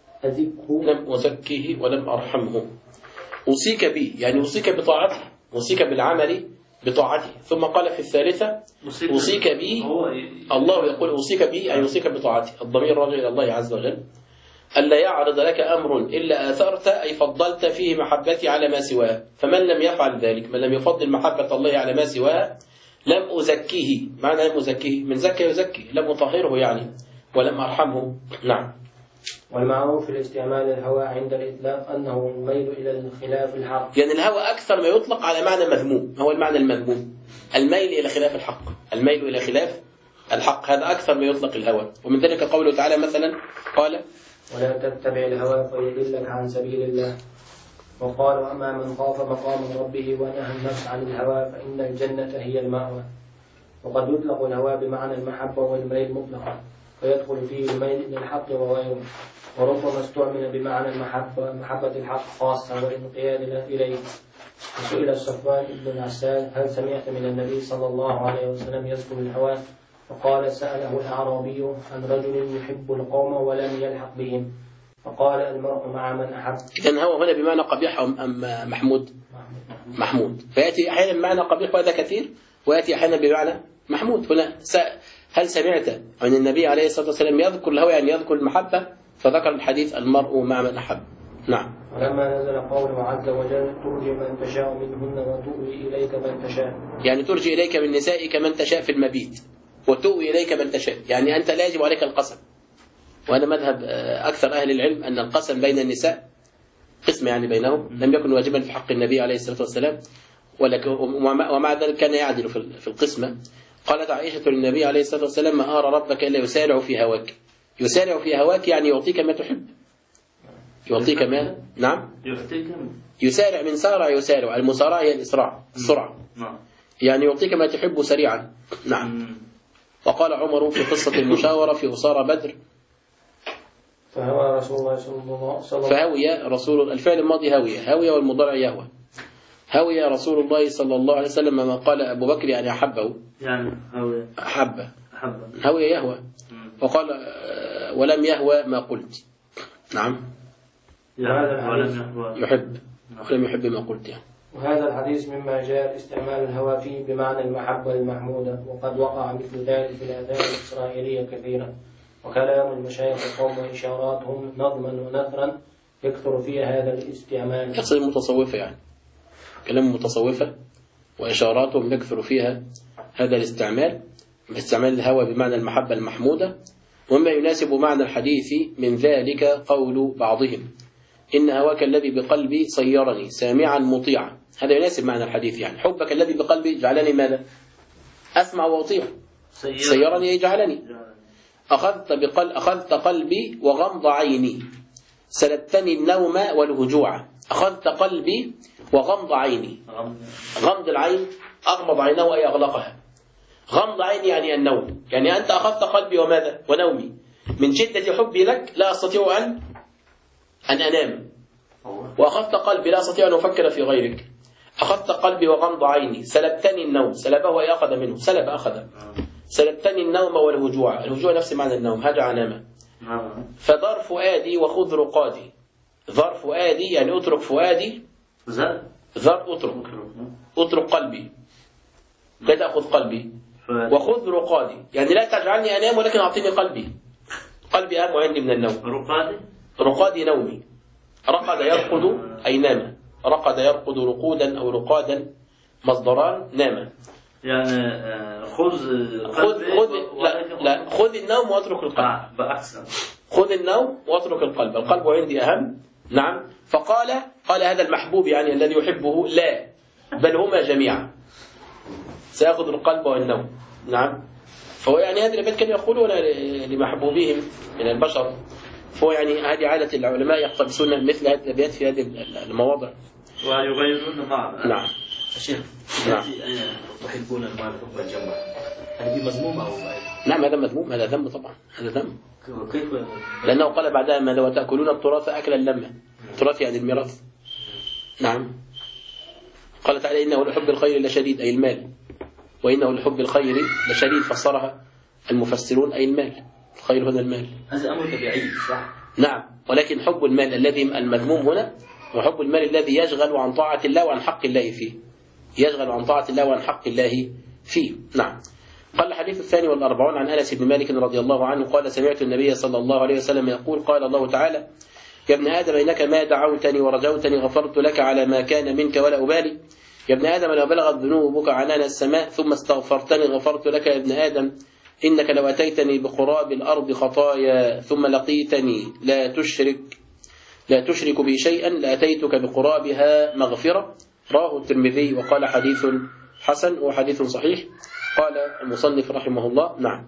أزكه ولم أرحمه. أوصيك به يعني أوصيك بطاعته، أوصيك بالعمل بطاعته. ثم قال في الثالثة: أوصيك به. الله يقول أوصيك به أي أوصيك بطاعته، الضمير راجع إلى الله عز وجل. ألا يعرض لك أمر إلا آثرت أي فضلت فيه محبتي على ما سواه، فمن لم يفعل ذلك، من لم يفضل محبة الله على ما سواه لم أزكيه. معنى لم أزكيه من زكى يزكي، لم أطهره يعني، ولم أرحمه. نعم. والمعروف في الاستعمال الهوى عند الإطلاق أنه الميل إلى الخلاف الحق. يعني الهوى أكثر ما يطلق على معنى مذموم، هو المعنى المذموم، الميل إلى خلاف الحق، الميل إلى خلاف الحق، هذا أكثر ما يطلق الهوى. ومن ذلك قوله تعالى مثلا قال: ولا تتبع الهوى فيضلك عن سبيل الله. وقال: وأما من خاف مقام ربه ونهى النفس عن الهوى فإن الجنة هي المأوى. وقد يطلق الهوى بمعنى المحبة والميل مطلقا، فيدخل فيه الميل إلى الحق وغيره، وربما استعمل بمعنى محبة الحق خاصة والانقياد إليه. وسئل الصفوان بن العسال: هل سمعت من النبي صلى الله عليه وسلم يذكر الهوى؟ فقال: سأله الأعرابي عن رجل يحب القوم ولم يلحق بهم، فقال: المرء مع من أحب. إذن هو هنا بمعنى قبيح أم محمود؟ محمود. فيأتي أحيانا بمعنى قبيح وهذا كثير، ويأتي أحيانا بمعنى محمود. هنا هل سمعت عن النبي عليه الصلاة والسلام يذكر الهوى يعني يذكر المحبة؟ فذكر الحديث المرء مع من أحب. نعم. ولما نزل قوله عز وجل ترجي من تشاء منهن وتؤوي إليك من تشاء، يعني ترجي إليك من نسائك من تشاء في المبيت وتؤوي إليك من تشاء، يعني أنت لا يجب عليك القسم. وهذا مذهب أكثر أهل العلم أن القسم بين النساء قسم يعني بينهم لم يكن واجبا في حق النبي عليه الصلاة والسلام، ومع ذلك كان يعدل في القسمة. قالت عائشة للنبي عليه الصلاة والسلام ما أرى ربك إلا يسارع في هواك. يسارع في هواك يعني يعطيك ما تحب، يعطيك ما. نعم. يسارع من سارع يسارع، المسارعة هي الإسراع السرعة، يعني يعطيك ما تحب سريعا. نعم. وقال عمر في قصة المشاورة في أسارى بدر فهوى رسول الله صلى الله عليه وسلم، فهوي رسول، الفعل الماضي هوي والمضارع يهوى. هوي رسول الله صلى الله عليه وسلم ما قال أبو بكر يعني أحبه، يعني هوي يهوى. وقال ولم يهوى ما قلت. نعم. يحب ولم يحب ما قلت يعني. وهذا الحديث مما جاء استعمال الهوى فيه بمعنى المحبة المحمودة، وقد وقع مثل ذلك في الآثار الإسرائيلية كثيرا. وكلام المشايخ قوم وإشاراتهم نظما ونثرا يكثر فيها هذا الاستعمال. يقصد المتصوفة يعني، كلام المتصوفة وإشاراتهم يكثر فيها هذا الاستعمال، باستعمال الهوى بمعنى المحبة المحمودة. ومما يناسب معنى الحديث من ذلك قول بعضهم إن هواك الذي بقلبي صيرني سامعا مطيعا. هذا يناسب معنى الحديث، يعني حبك الذي بقلبي جعلني ماذا؟ أسمع وأطيع. صيرني يجعلني. أخذت قلبي وغمض عيني سلبتني النوم والهجوع. أخذت قلبي وغمض عيني. غمض العين أغمض عينه أي أغلقها. غمض عيني يعني النوم، يعني أنت أخذت قلبي وماذا؟ ونومي. من شدة حبي لك لا أستطيع أن أنام، وأخذت قلبي لا أستطيع أن أفكر في غيرك. أخذت قلبي وغمض عيني سلبتني النوم. سلبه أي أخذ منه، سلب أخذ. سلبتني النوم والهجوع. الهجوع نفس معنى النوم، هجع نام. فضر فؤادي وخذ رقادي. ضر فؤادي يعني أترك فؤادي. ذر أترك قلبي، لا تأخذ قلبي. وخذ رقادي يعني لا تجعلني أنام ولكن أعطيني قلبي. قلبي أهم عندي من النوم. رقادي نومي. رقد يرقد أي نام. رقد يرقد رقودا أو رقادا مصدران نام. يعني خذ النوم واترك القلب. خذ النوم واترك القلب. القلب عندي أهم. نعم. قال هذا المحبوب يعني الذي يحبه لا، بل هما جميعا. سيأخذ القلب والنوم. نعم. فهو يعني هذه الأبيات كانوا يقولون لمحبوبهم من البشر، فهو يعني هذه عادة العلماء يقتبسون مثل هذه الأبيات في هذه المواضع ويغيرون معنا. نعم. الشيخ تحبون المال حب الجمع، هذه مذمومة أو نعم هذا مذموم، هذا ذنب طبعا، هذا ذنب. كيف؟ لأنه قال بعدها ماذا؟ وتأكلون التراث أكلا لما. التراث يعني الميراث. نعم. قال تعالى إنه لحب الخير لشديد أي المال، وإنه لحب الخير لشديد فسرها المفسرون أي المال. الخير هنا المال. هذا أمر طبيعي صح؟ نعم. ولكن حب المال الذي المذموم هنا وحب المال الذي يشغل عن طاعة الله وعن حق الله فيه. يشغل عن طاعة الله وعن حق الله فيه. نعم. قال الحديث 42 عن أنس بن مالك رضي الله عنه قال سمعت النبي صلى الله عليه وسلم يقول قال الله تعالى يا ابن آدم إنك ما دعوتني ورجوتني غفرت لك على ما كان منك ولا أبالي. يا ابن آدم لو بلغت ذنوبك عنان السماء ثم استغفرتني غفرت لك. يا ابن آدم إنك لو أتيتني بقراب الأرض خطايا ثم لقيتني لا تشرك بي شيئا لأتيتك بقرابها مغفرة. رواه الترمذي وقال حديث حسن وحديث صحيح. قال المصنف رحمه الله. نعم.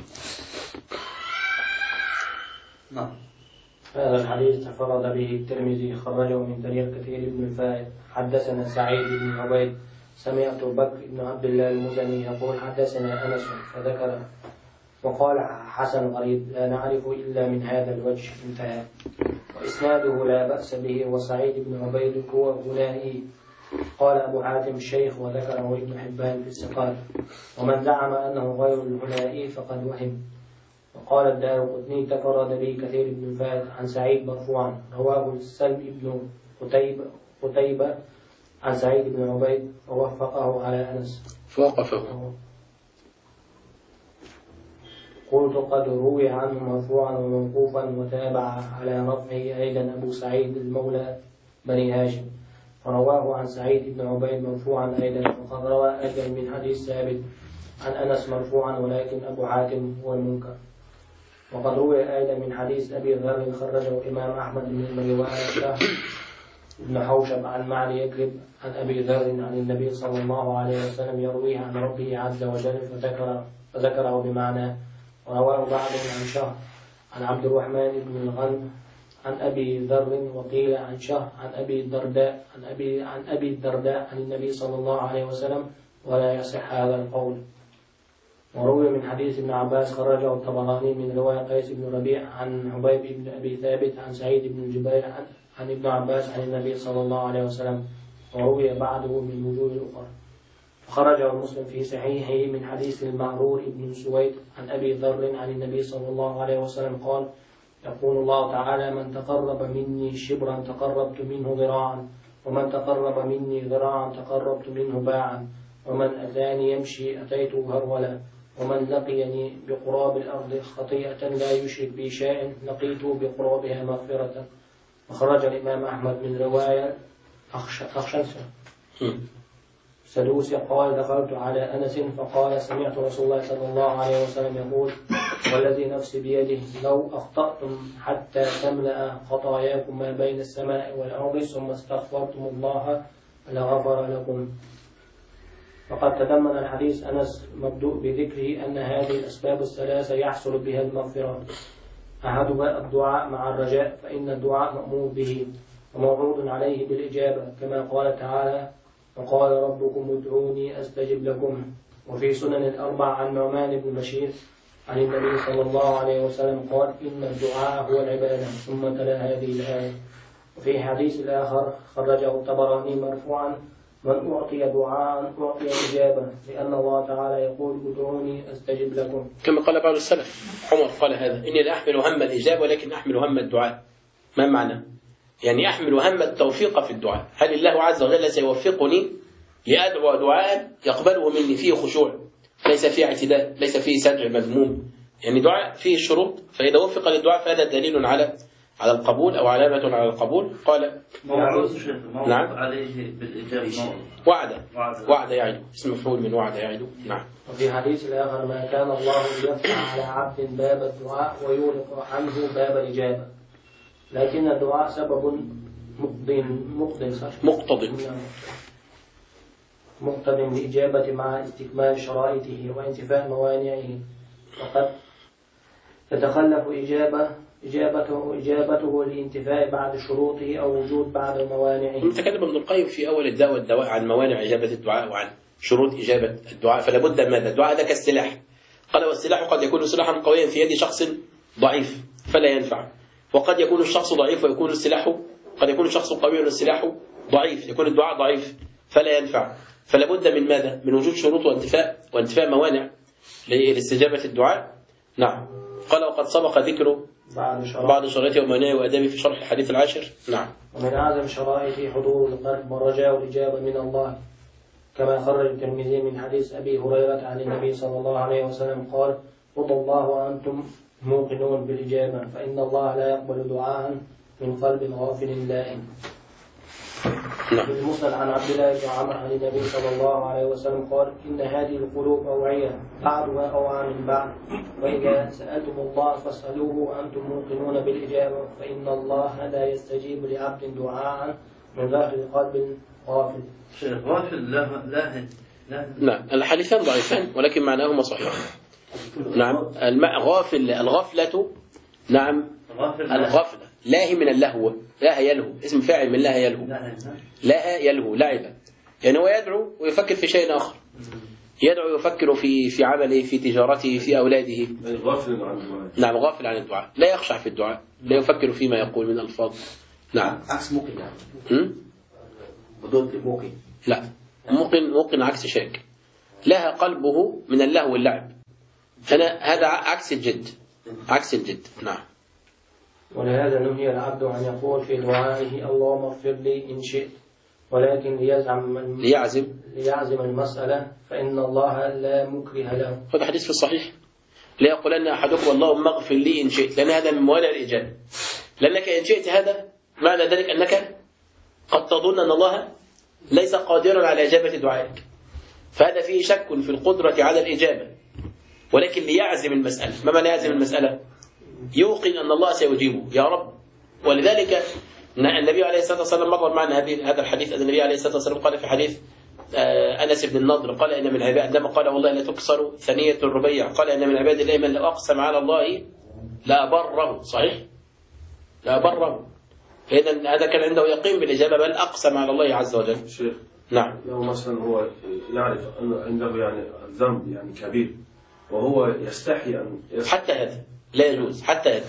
هذا الحديث تفرد به الترمذي خرجه من طريق كثير بن الفائد. حدثنا سعيد بن عبيد سمعت بكر بن عبد الله المزني يقول حدثنا أنس فذكر وقال حسن غريب لا نعرف إلا من هذا الوجه انتهى. وإسناده لا بأس به. وسعيد بن عبيد هو هلائي. قال أبو حاتم الشيخ وذكره ابن حبان في الثقات. ومن زعم أنه غير الهلائي فقد وهم. وقال الدارقطني تفرد به كثير بن الفائد عن سعيد مرفوعا. رواه السلم بن قتيبة عن سعيد بن عبيد ووفقه على أنس. فوقفه. قلت قد روي عنه مرفوعا وموقوفا وتابع على رفعه أيضا أبو سعيد المولى بني هاشم، ورواه عن سعيد بن عبيد مرفوعا أيضا، وقد روى أيضا من حديث ثابت عن أنس مرفوعا ولكن أبو حاتم هو المنكر. وقد روي أيضا من حديث أبي ذر خرجه الإمام أحمد من رواية ابن حوشب عن معن يكذب عن أبي ذر عن النبي صلى الله عليه وسلم يرويه عن ربه عز وجل فذكره بمعناه. ورواه بعضهم عن شهر عن عبد الرحمن بن الغنم عن أبي ذر، وقيل عن شهر عن أبي الدرداء عن النبي صلى الله عليه وسلم، ولا يصح هذا القول. وروي من حديث ابن عباس خرجه الطبراني من رواية قيس بن ربيع عن حبيب بن أبي ثابت عن سعيد بن جبير عن ابن عباس عن النبي صلى الله عليه وسلم، وروي بعده من وجوه أخرى. فخرجه مسلم في صحيحه من حديث المعرور بن سويد عن أبي ذر عن النبي صلى الله عليه وسلم قال: يقول الله تعالى: من تقرب مني شبرا تقربت منه ذراعا، ومن تقرب مني ذراعا تقربت منه باعا، ومن أتاني يمشي أتيته هرولا، ومن لقيني بقراب الأرض خطيئة لا يشرك بي شيئا لقيته بقرابها مغفرة. وخرج الإمام أحمد من رواية أخشنسة سدوسي قال: دخلت على أنس فقال: سمعت رسول الله صلى الله عليه وسلم يقول: والذي نفسي بيده لو أخطأتم حتى تملأ خطاياكم ما بين السماء والأرض ثم استغفرتم الله لغفر لكم. وقد تضمن الحديث أنس مبدوء بذكره أن هذه الأسباب الثلاثة يحصل بها المغفرة. أحدها الدعاء مع الرجاء، فإن الدعاء مأمور به وموعود عليه بالإجابة، كما قال تعالى: وقال ربكم ادعوني أستجب لكم. وفي سنن الأربع عن نعمان بن بشير عن النبي صلى الله عليه وسلم قال: إن الدعاء هو العبادة، ثم تلا هذه الآية. وفي حديث الآخر خرجه الطبراني مرفوعا: من أعطي دعاء أعطي إجابة، لأن الله تعالى يقول: ادعوني أستجب لكم. كما قال بعض السلف، عمر قال هذا: إني لا أحمل هم الإجابة ولكن أحمل هم الدعاء. ما معنى؟ يعني أحمل هم التوفيق في الدعاء. هل الله عز وجل سيوفقني لأدعو دعاء يقبله مني فيه خشوع، ليس فيه اعتداء، ليس فيه سجع مذموم، يعني دعاء فيه شروط، فإذا وفق للدعاء فهذا دليل على القبول أو علامة على القبول. قال: نعم، عليه بالإجابة وعد يعد، اسم مفعول من وعد يعد. نعم. وفي حديث الآخر: ما كان الله ليفتح على عبد باب الدعاء ويغلق عنه باب الإجابة، لكن الدعاء سبب مقتضٍ لإجابة مع استكمال شرائطه وانتفاء موانعه، وقد تتخلف إجابته لانتفاء بعد شروطه أو وجود بعد موانعه. تكلم ابن القيم في أول الداء والدواء عن موانع إجابة الدعاء وعن شروط إجابة الدعاء، فلا بد من ماذا؟ الدعاء هذا كالسلاح. قال: والسلاح قد يكون سلاحا قويا في يد شخص ضعيف فلا ينفع، وقد يكون الشخص ضعيف ويكون السلاح، قد يكون الشخص قوي والسلاح ضعيف، يكون الدعاء ضعيف فلا ينفع. فلا بد من ماذا؟ من وجود شروط وانتفاء موانع لاستجابة الدعاء. نعم. قال: وقد سبق ذكر بعض شرائطه وموانعه وآدابه في شرح الحديث العاشر. نعم. ومن أعظم شرائطه حضور القلب ورجاء الإجابة من الله، كما خرج الترمذي من حديث أبي هريرة عن النبي صلى الله عليه وسلم قال: رضى الله وأنتم موقنون بالإجابة، فإن الله لا يقبل دعاء من قلب غافل لائم. في المسند عن عبد الله بن عمرو عن النبي صلى الله عليه وسلم قال: إن هذه القلوب أوعية بعضها أوعى من بعض، وإذا سألتم الله فاسألوه وأنتم موقنون بالإجابة، فإن الله لا يستجيب لعبد دعاء من ظهر قلب غافل. غافل لا. نعم، الحديثان ضعيفان ولكن معناهما صحيح. نعم. الغفلة. نعم. الغفلة لاهي من اللهو، لاها يلهو، اسم فاعل من لاها يلهو. لاها يلهو، لعبة، يعني هو يدعو ويفكر في شيء آخر، يدعو يفكر في عمله، في تجارته، في أولاده. نعم، غافل عن الدعاء، لا يخشع في الدعاء، لا يفكر فيما يقول من ألفاظ. نعم. عكس موقن يعني. بدون موقن. لا، موقن عكس شاك، لها قلبه من اللهو واللعب، هذا عكس الجد. نعم. ولهذا نهي العبد أن يقول في دعائه: اللهم اغفر لي إن شئت، ولكن ليعزم المسألة، فإن الله لا مكره له. هذا حديث في الصحيح. لا يقولن أحدكم اللهم اغفر لي إن شئت، لأن هذا من موانع الإجابة. لأنك إن شئت هذا معنى ذلك أنك قد تظن أن الله ليس قادرا على إجابة دعائك، فهذا فيه شك في القدرة على الإجابة. ولكن ليعزم المسألة. ما معنى يعزم المسألة؟ يوقن أن الله سيجيبه يا رب. ولذلك النبي عليه الصلاة والسلام مر معنا هذا الحديث. أن النبي عليه الصلاة والسلام قال في حديث أنس بن النضر قال إن من عباد، عندما قال والله لا تكسر ثنية الربيع، قال إن من عباد الله من لو أقسم على الله لا بره. صحيح؟ لا بره. فإذا هذا كان عنده يقين بالإجابة، بل أقسم على الله عز وجل. شيخ نعم. لو مثلا هو يعرف أنه عنده يعني ذنب يعني كبير وهو يستحي أن حتى هذا لا يجوز.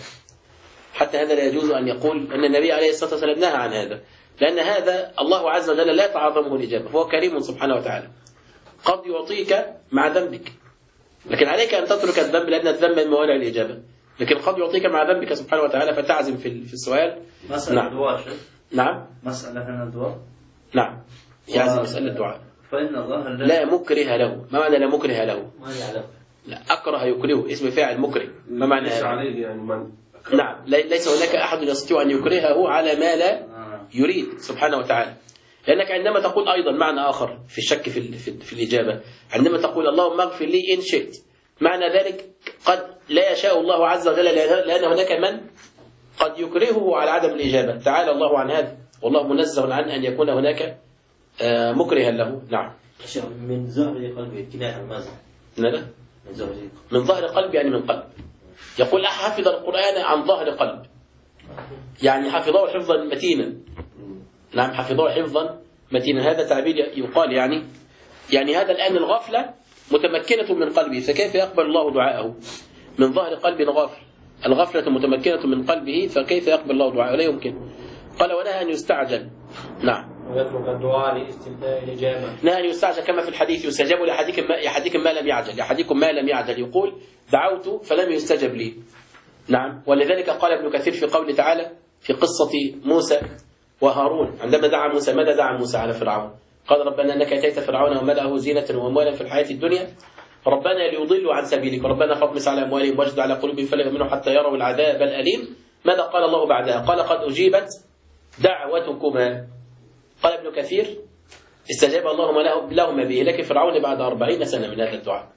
حتى هذا لا يجوز أن يقول أن النبي عليه الصلاة والسلام نهى عن هذا، لأن هذا الله عز وجل لا تعظمه الإجابة، فهو كريم سبحانه وتعالى. قد يعطيك مع ذنبك، لكن عليك أن تترك الذنب، لأن الذنب من موانع الإجابة. لكن قد يعطيك مع ذنبك سبحانه وتعالى فتعزم في السؤال. مسألة نعم. الدعاء. نعم. مسألة هنا الدعاء. نعم. يعزم مسألة الدعاء. فإن الله لا مكره له. ما معنى لا مكره له؟ ما يعلم. لا، أكره يكرهه، اسم فاعل مكره. ما معنى ليس هذا؟ عليه يعني من نعم، ليس هناك أحد يستطيع أن يكرهه على ما لا يريد سبحانه وتعالى. لأنك عندما تقول أيضا معنى آخر في الشك في الإجابة، عندما تقول اللهم اغفر لي إن شئت، معنى ذلك قد لا يشاء الله عز وجل، لأن هناك من قد يكرهه على عدم الإجابة. تعالى الله عن هذا، والله منزه عن أن يكون هناك مكرها له. نعم. من ظهر قلبه ابتلاء ماذا؟ لا، من ظهر قلب يعني من قلب. يقول حفظ القرآن عن ظهر قلب، يعني حفظه حفظا متينا. نعم، حفظه حفظا متينا. هذا تعبير يقال يعني هذا الآن الغفلة متمكنة من قلبه، فكيف يقبل الله دعاءه؟ من ظهر قلب غافل، الغفلة متمكنة من قلبه، فكيف يقبل الله دعاءه؟ لا يمكن. قال ونهى أن يستعجل. نعم. ويترك الدعاء لاستمتاع الإجابة. نهى أن يستعجل كما في الحديث يستجاب لأحدكم ما لم يعجل. أحدكم ما لم يعجل، يقول دعوت فلم يستجب لي. نعم. ولذلك قال ابن كثير في قوله تعالى في قصة موسى وهارون، عندما دعا موسى، ماذا دعا موسى على فرعون؟ قال ربنا أنك أتيت فرعون وملأه زينة وأموالا في الحياة الدنيا، ربنا ليضلوا عن سبيلك، ربنا فاطمس على أموالهم واجد على قلوبهم فلا يؤمنوا حتى يروا العذاب الأليم. ماذا قال الله بعدها؟ قال قد أجيبت دعوتكما. قال ابن كثير استجاب الله لهما به، لكن فرعون بعد 40 سنة من هذا الدعاء.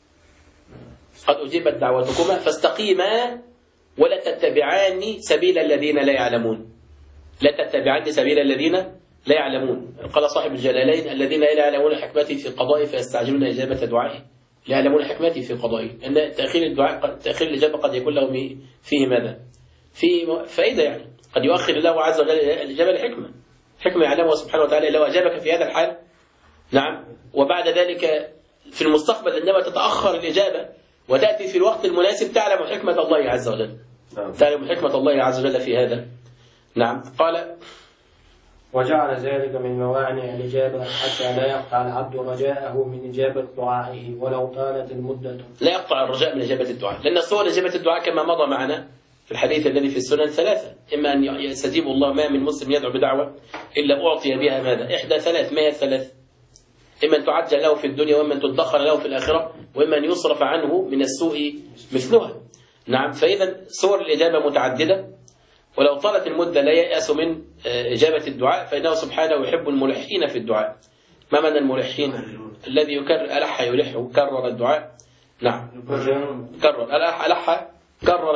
قد أجيبت دعوتكما فاستقيما ولا تتبعان سبيل الذين لا يعلمون. لا تتبعان سبيل الذين لا يعلمون. قال صاحب الجلالين الذين لا يعلمون حكمتي في قضائي فيستعجلون إجابة دعائي. لا يعلمون حكمتي في قضائي، أن تأخير الإجابة قد يكون له فيه ماذا؟ فيه فائدة، يعني قد يؤخر الله عز وجل الإجابة لحكمة، حكمة يعلمها سبحانه وتعالى لو أجابك في هذا الحال. نعم. وبعد ذلك في المستقبل عندما تتأخر الإجابة وتأتي في الوقت المناسب تعلم حكمة الله عز وجل. تعلم حكمة الله عز وجل في هذا. نعم. قال وجعل ذلك من موانع الإجابة حتى لا يقطع العبد رجاءه من إجابة دعائه ولو طالت المدة. لا يقطع الرجاء من إجابة الدعاء، لأن صور إجابة الدعاء كما مضى معنا في الحديث الذي في السنن ثلاثة: إما أن يستجيب الله، ما من مسلم يدعو بدعوة إلا أعطي بها ماذا؟ إحدى ثلاث. ما هي الثلاث؟ إما أن تعجل له في الدنيا، وإما أن تدخر له في الآخرة، وإما أن يصرف عنه من السوء مثلها. نعم. فإذا صور الإجابة متعددة، ولو طالت المدة لا يأس من إجابة الدعاء، فإنه سبحانه يحب الملحين في الدعاء. ما معنى الملحين؟ الذي ألح يلح، كرر الدعاء. نعم. كرر ألح، كرر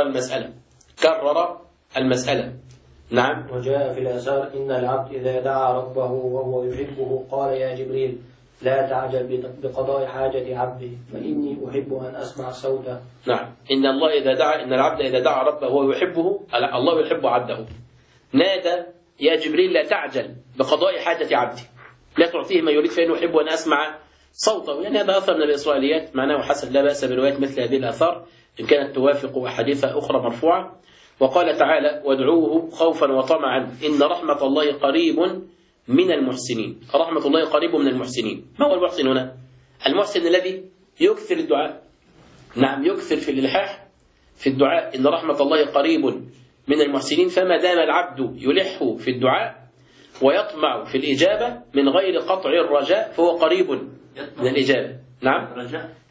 المسألة. نعم. وجاء في الآثار إن العبد إذا دعا ربه وهو يحبه قال يا جبريل لا تعجل بقضاء حاجة عبدي فإني أحب أن أسمع صوته. نعم. إن العبد إذا دعا ربه وهو يحبه، الله يحب عبده، نادى يا جبريل لا تعجل بقضاء حاجة عبدي، لا تعطيه ما يريد فإنه يحب أن أسمع صوته. يعني هذا أثر من الإسرائيليات معناه حسن، لا بأس برواية مثل هذه الآثار إن كانت توافق أحاديث أخرى مرفوعة. وقال تعالى وادعوه خوفا وطمعا إن رحمة الله قريب من المحسنين. رحمة الله قريب من المحسنين. ما هو المحسن هنا؟ المحسن الذي يكثر الدعاء. نعم. يكثر في الإلحاح في الدعاء. إن رحمة الله قريب من المحسنين. فما دام العبد يلح في الدعاء ويطمع في الإجابة من غير قطع الرجاء فهو قريب من الإجابة. نعم.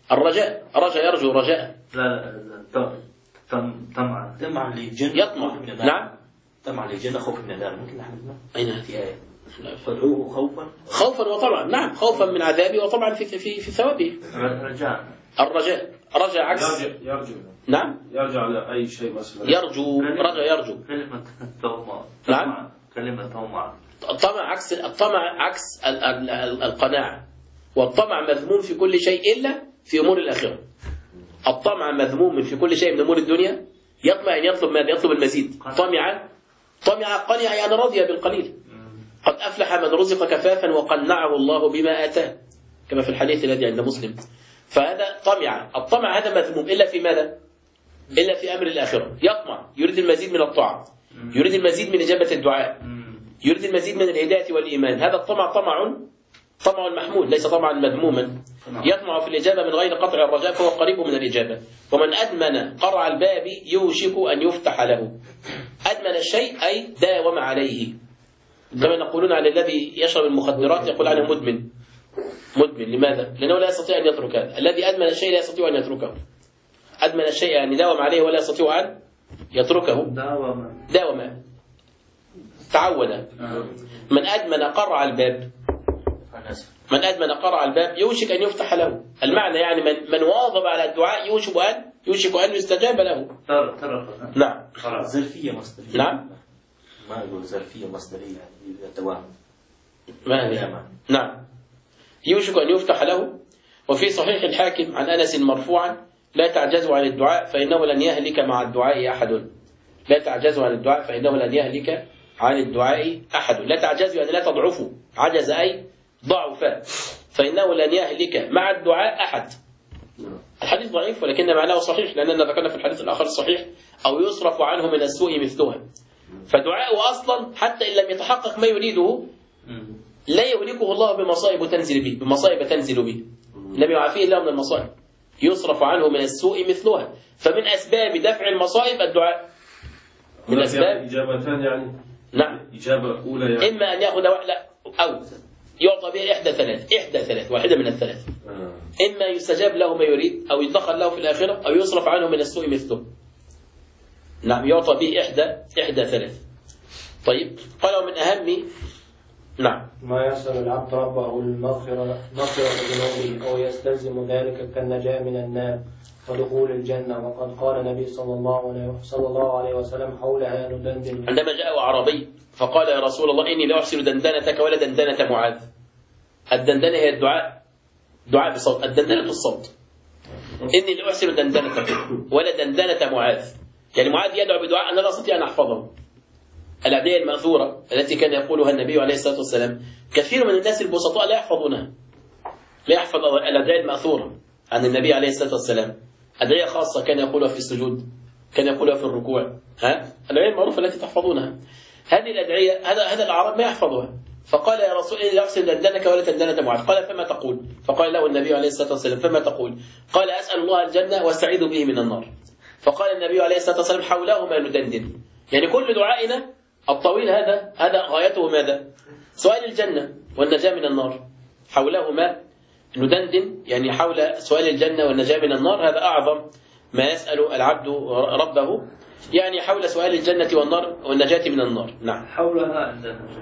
الرجاء، رجا يرجو رجاء. لا طمع للجنة، يطمع. نعم، طمع للجنة خوف من النار، ممكن نحن أين هذه آية فادعوه خوفا وطمعا. نعم، خوفا من عذابه وطمعا في ثوابه. رجاء. الرجاء، رجا عكس يرجو. نعم، يرجع على أي شيء مثلا. يرجو، رجا يرجو. كلمة طمع. نعم، كلمة طمع. الطمع عكس القناعة، والطمع مذموم في كل شيء إلا في أمور الآخرة. الطمع مذموم في كل شيء من أمور الدنيا. يطمع أن يطلب ماذا؟ يطلب المزيد. طمع قنع يعني رضي بالقليل. قد أفلح من رزق كفافا وقنعه الله بما آتاه، كما في الحديث الذي عند مسلم. فهذا طمع. الطمع هذا مذموم إلا في ماذا؟ إلا في أمر الآخرة. يطمع، يريد المزيد من الطاعة، يريد المزيد من إجابة الدعاء، يريد المزيد من الهداية والإيمان. هذا الطمع طمع محمود، ليس طمعا مذموما. يطمع في الإجابة من غير قطع الرجاء، فهو قريب من الإجابة. ومن أدمن قرع الباب يوشك أن يفتح له. أدمن الشيء أي داوم عليه، كما يقولون على الذي يشرب المخدرات يقول عنه مدمن. لماذا؟ لأنه لا يستطيع أن يترك هذا. الذي أدمن الشيء لا يستطيع أن يتركه. أدمن الشيء يعني داوم عليه ولا يستطيع أن يتركه. داوم، تعود. من أدمن قرع الباب، يوشك أن يفتح له. المعنى يعني من واظب على الدعاء يوشك أن يستجاب له. نعم. ظرفية مصدرية. نعم، ما يقول ظرفية مصدرية الدوام. ما هي؟ نعم، يوشك أن يفتح له. وفي صحيح الحاكم عن أنس مرفوعا: لا تعجزوا عن الدعاء فإنه لن يهلك مع الدعاء أحد. لا تعجزوا عن الدعاء فإنه لن يهلك عن الدعاء أحد. لا تعجزوا يعني لا تضعفوا. عجز أي ضعف. فإنه لن يهلك مع الدعاء أحد. الحديث ضعيف ولكن معناه صحيح، لأننا ذكرنا في الحديث الآخر الصحيح: أو يصرف عنه من السوء مثلها. فدعاءه أصلا حتى إن لم يتحقق ما يريده لا يهلكه الله بمصائب تنزل به. لم يعافيه الله من المصائب. يصرف عنه من السوء مثلها. فمن أسباب دفع المصائب الدعاء. من أسباب إجابتان يعني. نعم، إجابة أولى يعني. إما أن يأخذ أو يعطى به إحدى ثلاث، واحدة من الثلاث. إما يستجاب له ما يريد، أو يدخل له في الآخرة، أو يصرف عنه من السوء مثله. نعم، يعطى به إحدى ثلاث. طيب، قالوا من أهم نعم ما يسأل العبد ربه المغفرة ذنوبه أو يستلزم ذلك كالنجاة من النار ودخول الجنة. وقد قال النبي صلى الله عليه وسلم حولها ندندن. عندما جاء أعرابي فقال: يا رسول الله إني لا أحسن دندنتك ولا دندنة معاذ. الدندنة هي دعاء بصوت، الدندنة الصوت. إني لا أحسن دندنتك ولا دندنة معاذ، يعني معاذ يدعو بدعاء أنا لا أستطيع أن أحفظه. الأدعية المأثورة التي كان يقولها النبي عليه الصلاة والسلام كثير من الناس البسطاء لا يحفظونها. لا يحفظ الأدعية المأثورة عن النبي عليه الصلاة والسلام. أدعية خاصة كان يقولها في السجود، كان يقولها في الركوع. الأدعية المعروفة التي تحفظونها. هذه الأدعية هذا الأعراب ما يحفظها. فقال: يا رسول الله لا أحسن دندنك ولا دندنة معاذ. قال: فما تقول؟ فقال له النبي عليه الصلاة والسلام: فما تقول؟ قال: أسأل الله الجنة واستعيذ به من النار. فقال النبي عليه الصلاة والسلام: حولهما ندندن. يعني كل دعائنا الطويل هذا غايته ماذا؟ سؤال الجنة والنجاة من النار. حولهما ندندن، يعني حول سؤال الجنة والنجاة من النار. هذا أعظم ما يسأل العبد ربه، يعني حول سؤال الجنة والنار والنجاة من النار. نعم، حولها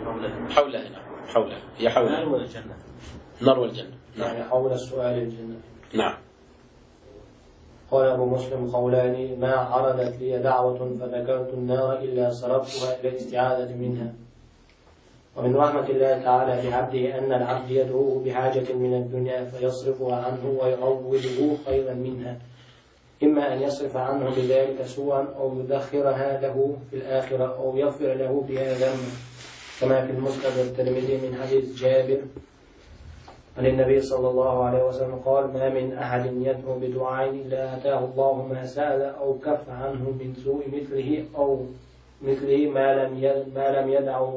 هي حولها النار والجنة. النار والجنة. نعم. يعني حول سؤال الجنة. نعم. قال أبو مسلم: قولان ما عرضت لي دعوة فذكرت النار إلا صرفتها إلى الاستعاذة منها. ومن رحمة الله تعالى بعبده أن العبد يدعوه بحاجة من الدنيا فيصرفها عنه ويعوضه خيرا منها، إما أن يصرف عنه بذلك سوءا أو يدخرها له في الآخرة أو يغفر له بها ذنبا، كما في المسند والترمذي من حديث جابر عن النبي صلى الله عليه وسلم قال: ما من أحد يدعو بدعاء إلا آتاه الله ما سأل أو كف عنه من سوء مثله ما لم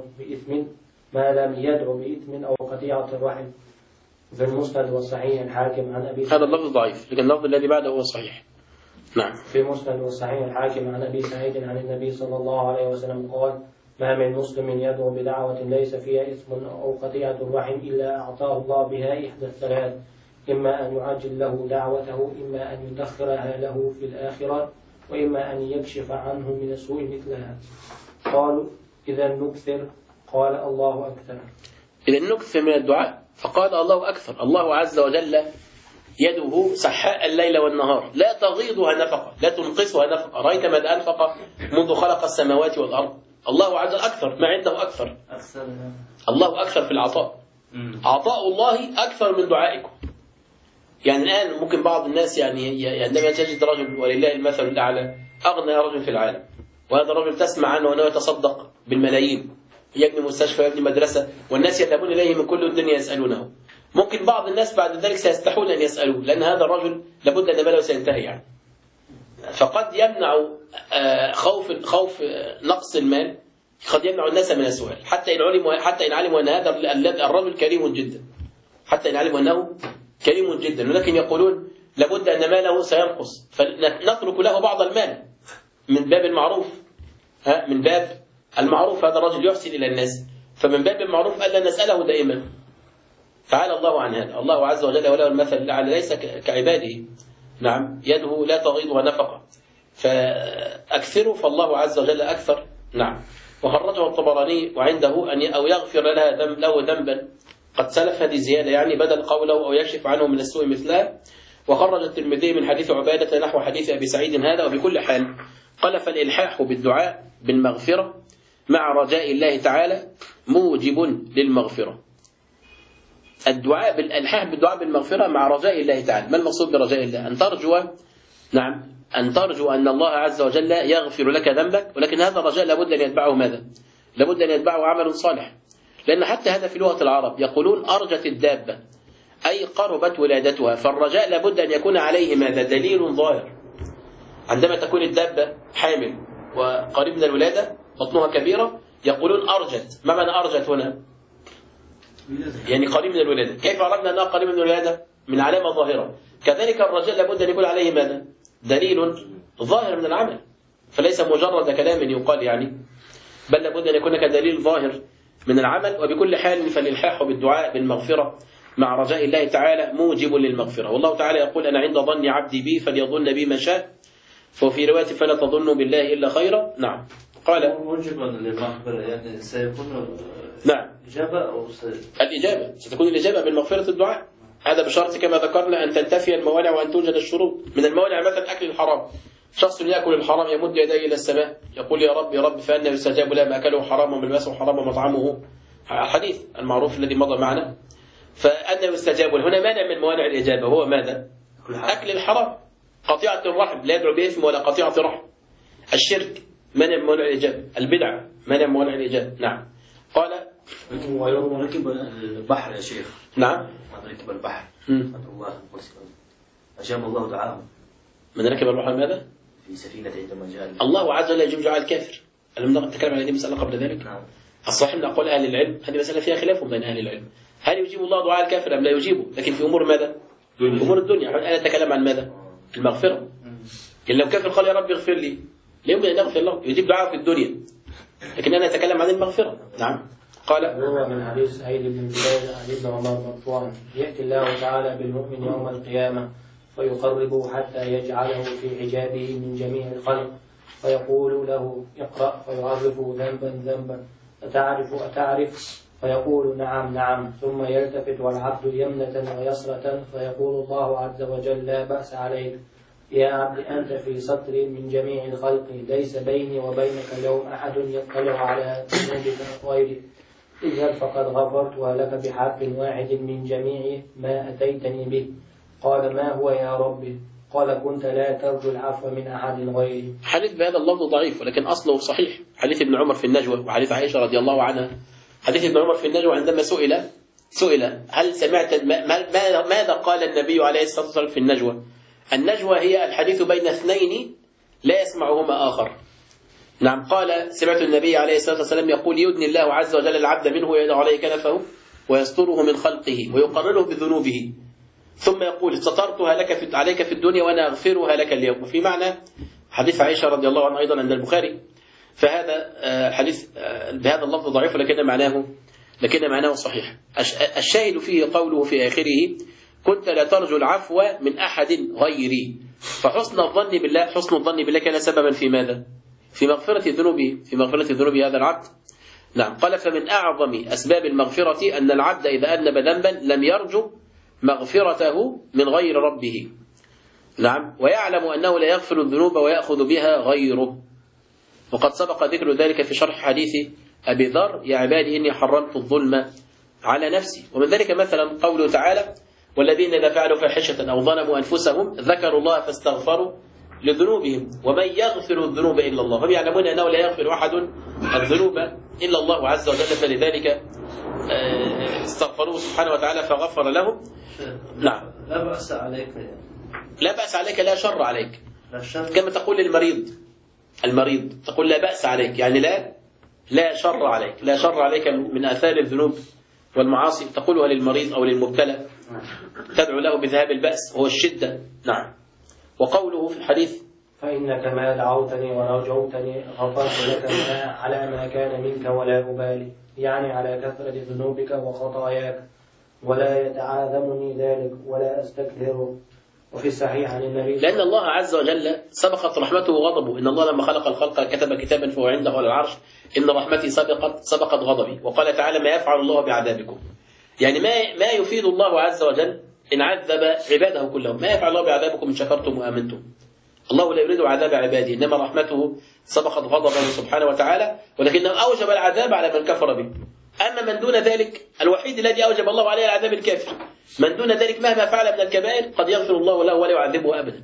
يدعو بإثم أو قطيعة الرحم. في المسند والصحيح الحاكم عن أبي هذا اللفظ ضعيف، لكن اللفظ الذي بعده هو صحيح. نعم. في المسند والصحيح الحاكم عن أبي سعيد عن النبي صلى الله عليه وسلم قال: ما من مسلم يدعو بدعوة ليس فيها إثم أو قطيعة الرحم إلا أعطاه الله بها إحدى الثلاث: إما أن يعجل له دعوته، إما أن يدخرها له في الآخرة، وإما أن يكشف عنه من السوء مثلها. قالوا إذا نكثر، قال الله أكثر. إذا نكثر من الدعاء، فقال الله أكثر. الله عز وجل يده سحاء الليل والنهار، لا تغيضها نفقة، لا تنقصها نفقة. رأيت من أنفق منذ خلق السماوات والأرض. الله عز وجل أكثر، ما عنده أكثر. الله أكثر في العطاء. عطاء الله أكثر من دعائكم. يعني الآن ممكن بعض الناس يعني عندما تجد رجل ولله المثل الأعلى أغنى رجل في العالم، وهذا الرجل تسمع عنه أنه يتصدق بالملايين، يبني مستشفى، يبني مدرسة، والناس يذهبون إليه من كل الدنيا يسألونه. ممكن بعض الناس بعد ذلك سيستحون أن يسألوه، لأن هذا الرجل لابد أن ماله سينتهي يعني. فقد يمنع خوف نقص المال، قد يمنع الناس من السؤال، حتى إن علموا أن هذا الرجل كريم جدا، حتى إن علموا أنه كريم جدا، ولكن يقولون لابد أن ماله سينقص، فنترك له بعض المال من باب المعروف. من باب المعروف، هذا الرجل يحسن إلى الناس، فمن باب المعروف ألا نسأله دائما. تعالى الله عن هذا. الله عز وجل وله المثل الأعلى، ليس كعباده. نعم، يده لا تغيضها نفقة، فأكثروا، فالله عز وجل أكثر. نعم. وخرجه الطبراني وعنده أو يغفر له ذنبا قد سلف، هذه زيادة يعني بدل قوله أو يكشف عنه من السوء مثله. وخرج الترمذي من حديث عبادة نحو حديث أبي سعيد هذا. وبكل حال قال فالإلحاح بالدعاء بالمغفرة مع رجاء الله تعالى موجب للمغفرة. الإلحاح بالدعاء بالمغفرة مع رجاء الله تعالى. ما المقصود برجاء الله؟ أن ترجو أن الله عز وجل يغفر لك ذنبك، ولكن هذا الرجاء لابد أن يتبعه ماذا؟ لابد أن يتبعه عمل صالح. لأن حتى هذا في لغة العرب يقولون أرجت الدابة، أي قربت ولادتها، فالرجاء لابد أن يكون عليه ماذا؟ دليل ظاهر. عندما تكون الدابة حامل وقريب من الولادة، بطنها كبيرة، يقولون أرجت. ما معنى أرجت هنا؟ يعني قريب من الولادة. كيف عرفنا أنها قريب من الولادة؟ من علامة ظاهرة. كذلك الرجاء لابد أن يكون عليه ماذا؟ دليل ظاهر من العمل، فليس مجرد كلام يقال يعني، بل لابد أن يكون كدليل ظاهر من العمل. وبكل حال فالإلحاح بالدعاء بالمغفرة مع رجاء الله تعالى موجب للمغفرة. والله تعالى يقول أنا عند ظن عبدي بي فليظن بي ما شاء، وفي رواية فلا تظنوا بالله إلا خيرا. نعم. قال موجبا للمغفرة، يعني سيكون نعم إجابة أو الإجابة ستكون الإجابة بالمغفرة الدعاء. هذا بشرط كما ذكرنا أن تنتفي الموانع وأن توجد الشروط. من الموانع مثلا أكل الحرام، شخص يأكل الحرام يمد يديه إلى السماء يقول يا رب يا رب، فأنه يستجاب له ما أكله حرام وملبسه حرام ومطعمه، الحديث المعروف الذي مضى معنا. فأنه يستجاب له، هنا مانع من موانع الإجابة هو ماذا؟ أكل الحرام، قطيعة الرحم، لا يدعو بإثم ولا قطيعة رحم. الشرك مانع من موانع الإجابة، البدع مانع من موانع الإجابة. نعم. قال ويوم ركب البحر يا شيخ. نعم. ركب البحر الله أجاب الله دعاءه. من ركب البحر ماذا؟ في سفينة عندما جاء الله عز وجل يجيب دعاء الكافر. ألم نتكلم عن هذه المسألة قبل ذلك؟ نعم. الصحيح من أقوال أهل العلم، هذه مسألة فيها خلاف بين أهل العلم، هل يجيب الله دعاء الكافر أم لا يجيبه؟ لكن في أمور ماذا؟ أمور الدنيا. أنا أتكلم عن ماذا؟ المغفرة. إن لو كافر قال يا رب اغفر لي، لا يمكن أن يغفر له، يجيب دعاء في الدنيا، لكن أنا أتكلم عن المغفرة. نعم. قال هو من حديث سعيد بن جبير عن ابن عمر مرفوعا يأتي الله تعالى بالمؤمن يوم القيامة فيقربه حتى يجعله في حجابه من جميع الخلق، فيقول له اقرأ، فيعرفه ذنبا ذنبا، أتعرف فيقول نعم نعم، ثم يلتفت والعبد يمنة ويسرة فيقول الله عز وجل لا بأس عليك يا عبد، أنت في سطر من جميع الخلق، ليس بيني وبينك اليوم أحد يطلع على ذنوبك غيري، اذهب فقد غفرت ولك بحرف واحد من جميع ما أتيتني به. قال ما هو يا ربي؟ قال كنت لا ترجو العفو من أحد غيري. حديث بهذا اللفظ ضعيف ولكن أصله صحيح. حديث ابن عمر في النجوى وحديث عائشة رضي الله عنها. حديث ابن عمر في النجوى عندما سئل هل سمعت ماذا قال النبي عليه الصلاة والسلام في النجوى؟ النجوى هي الحديث بين اثنين لا يسمعهما آخر. نعم. قال سمعت النبي عليه الصلاة والسلام يقول يدني الله عز وجل العبد منه ويدع عليه كنفه ويستره من خلقه ويقرره بذنوبه، ثم يقول سترتها لك عليك في الدنيا وأنا أغفرها لك اليوم. وفي معنى حديث عائشة رضي الله عنها أيضا عند البخاري. فهذا الحديث بهذا اللفظ ضعيف لكن معناه صحيح. الشاهد فيه قوله في آخره كنت لا ترجو العفو من أحد غيري. فحسن الظن بالله كان سببا في ماذا؟ في مغفرة ذنوب هذا العبد. نعم. قال فمن أعظم أسباب المغفرة أن العبد إذا أذنب ذنبا لم يرجو مغفرته من غير ربه. نعم. ويعلم أنه لا يغفر الذنوب ويأخذ بها غيره. وقد سبق ذكر ذلك في شرح حديث أبي ذر يا عبادي إني حرمت الظلم على نفسي. ومن ذلك مثلا قوله تعالى والذين إذا فعلوا فاحشة أو ظلموا أنفسهم ذكروا الله فاستغفروا لذنوبهم ومن يغفر الذنوب إلا الله. هم يعلمون أنه لا يغفر أحد الذنوب إلا الله عز وجل فلذلك استغفروه سبحانه وتعالى فغفر لهم. نعم. لا بأس عليك يعني. لا بأس عليك لا شر عليك. لا شر. كما تقول المريض تقول لا بأس عليك يعني لا شر عليك، لا شر عليك من آثار الذنوب والمعاصي تقولها للمريض أو للمبتلى تدعو له بذهاب البأس هو الشدة. نعم. وقوله في الحديث فإنك ما دعوتني ورجوتني غفرت لك على ما كان منك ولا أبالي، يعني على كثرة ذنوبك وخطاياك، ولا يتعاذمني ذلك ولا أستكثره. وفي الصحيح عن النبي لأن الله عز وجل سبقت رحمته وغضبه. إن الله لما خلق الخلق كتب كتابا فهو عنده على العرش إن رحمتي سبقت غضبي. وقال تعالى ما يفعل الله بعذابكم، يعني ما يفيد الله عز وجل إن عذب عباده كلهم. ما يفعل الله بعذابكم إن شكرتم وآمنتم. الله لا يريد عذاب عباده إنما رحمته سبقت غضبه سبحانه وتعالى، ولكنه أوجب العذاب على من كفر به. أما من دون ذلك الوحيد الذي أوجب الله عليه العذاب الكافر. من دون ذلك مهما فعل من الكبائر قد يغفر الله له ولا يعذبه أبدا،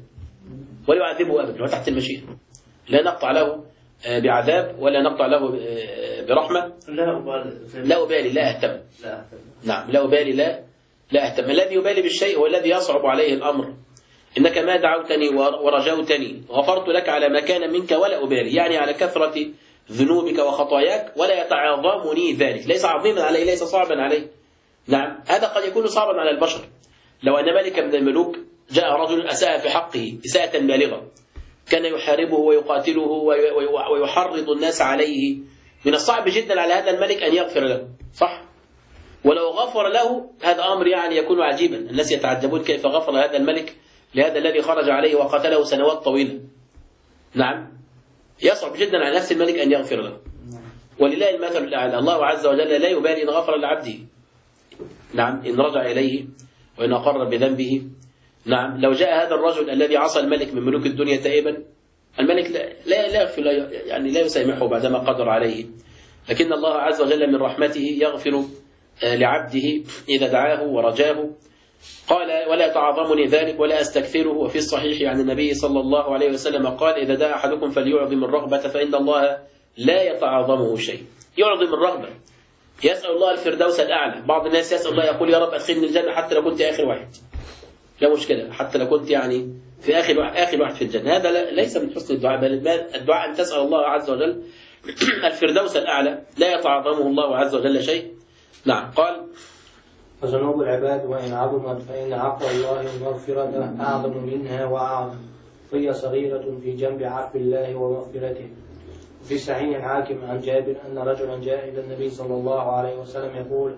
هو تحت المشيئة. لا نقطع له بعذاب ولا نقطع له برحمة. لا أبالي لا أهتم. نعم لا أبالي لا أهتم. الذي يبالي بالشيء هو الذي يصعب عليه الأمر. إنك ما دعوتني ورجوتني غفرت لك على ما كان منك ولا أبالي، يعني على كثرة ذنوبك وخطاياك ولا يتعاظمني ذلك. ليس عظيما عليه، ليس صعبا عليه. نعم. هذا قد يكون صعبا على البشر. لو أن ملكا من الملوك جاء رجل أساء في حقه إساءة بالغة كان يحاربه ويقاتله ويحرض الناس عليه، من الصعب جدا على هذا الملك أن يغفر له، صح؟ ولو غفر له هذا أمر يعني يكون عجيبا. الناس يتعجبون كيف غفر هذا الملك لهذا الذي خرج عليه وقتله سنوات طويلة. نعم. يصعب جدا على نفس الملك أن يغفر له. ولله المثل الأعلى. الله عز وجل لا يبالي إن غفر لعبده. نعم. إن رجع إليه وإن أقر بذنبه. نعم. لو جاء هذا الرجل الذي عصى الملك من ملوك الدنيا تائبا الملك لا يغفر، يعني لا يسامحه بعدما قدر عليه. لكن الله عز وجل من رحمته يغفر لعبده إذا دعاه ورجاه. قال ولا تعظمني ذلك ولا أستكثره. وفي الصحيح عن النبي صلى الله عليه وسلم قال إذا دعا أحدكم فليعظم الرغبة فإن الله لا يتعاظمه شيء. يعظم الرغبة، يسأل الله الفردوس الأعلى. بعض الناس يسأل الله يقول يا رب أدخلني الجنة حتى لو كنت آخر واحد، لا مشكلة، حتى لو كنت يعني في آخر واحد في الجنة. هذا ليس من حسن الدعاء، بل الدعاء أن تسأل الله عز وجل الفردوس الأعلى لا يتعاظمه الله عز وجل شيء. نعم. قال فذنوب العباد وإن عظمت فإن عفو الله المغفرة أعظم منها وأعظم، وهي صغيرة في جنب عفو الله ومغفرته. في صحيح الحاكم عن جابر أن رجلا جاء إلى النبي صلى الله عليه وسلم يقول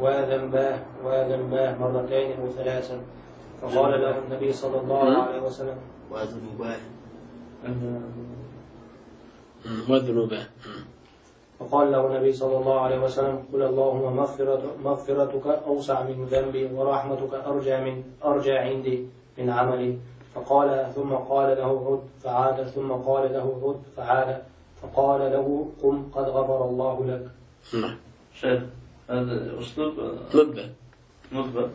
وذنباه مرتين أو ثلاثا، فقال له النبي صلى الله عليه وسلم وذنوباه. فقال له النبي صلى الله عليه وسلم قل اللهم مغفرتك أوسع من ذنبي ورحمتك أرجى عندي من عملي. ثم قال له عد فعاد، ثم قال له عد فعاد، فقال له قم قد غفر الله لك. نعم. شيخ هذا أسلوب نطبة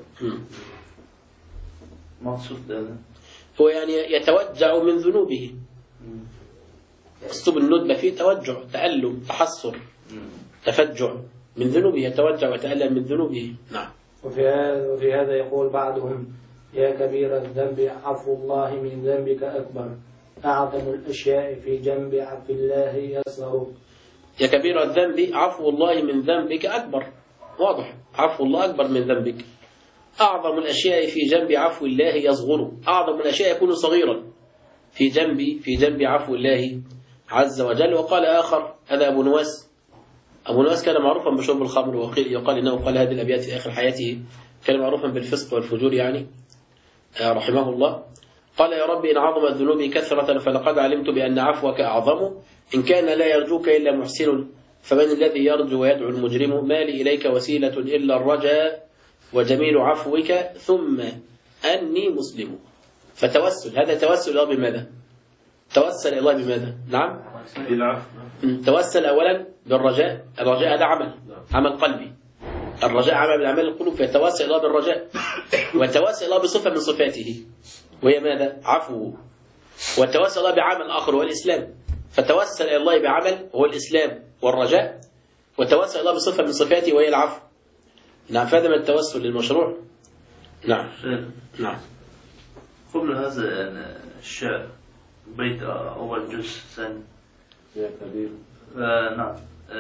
مقصود هذا هو يعني يتوجع من ذنوبه. أسلوب الندبة فيه توجع، تألم، تحسر، تفجع من ذنوبه، يتوجع ويتألم من ذنوبه. نعم. وفي هذا يقول بعضهم يا كبير الذنب عفو الله من ذنبك أكبر، أعظم الأشياء في جنب عفو الله يصغر. يا كبير الذنب عفو الله من ذنبك أكبر، واضح، عفو الله أكبر من ذنبك. أعظم الأشياء في جنب عفو الله يصغر، أعظم الأشياء يكون صغيرا في جنب عفو الله عز وجل. وقال آخر هذا أبو نواس كان معروفا بشرب الخمر، ويقال إنه قال هذه الأبيات في آخر حياته كان معروفا بالفسق والفجور يعني رحمه الله. قال يا رب إن عظمت ذنوبي كثرة فلقد علمت بأن عفوك أعظم، إن كان لا يرجوك إلا محسن فمن الذي يرجو ويدعو المجرم، ما لي إليك وسيلة إلا الرجاء وجميل عفوك ثم أني مسلم. فتوسل، هذا توسل الله بماذا؟ توسل الله بماذا؟ نعم توسل أولا بالرجاء. الرجاء هذا عمل قلبي، الرجاء عمل من أعمال القلوب، فيتوسل الله بالرجاء. وتوسل الله بصفة من صفاته وهي ماذا؟ عفو. وتوسل الله بعمل آخر هو الإسلام، فتوسل إلى الله بعمل هو الإسلام والرجاء، وتوسل الله بصفة من صفاته وهي العفو. نعم، فهذا من التوسل للمشروع. نعم نعم. قبل هذا الشعر بيت أول جزء ثاني يا كبير نعم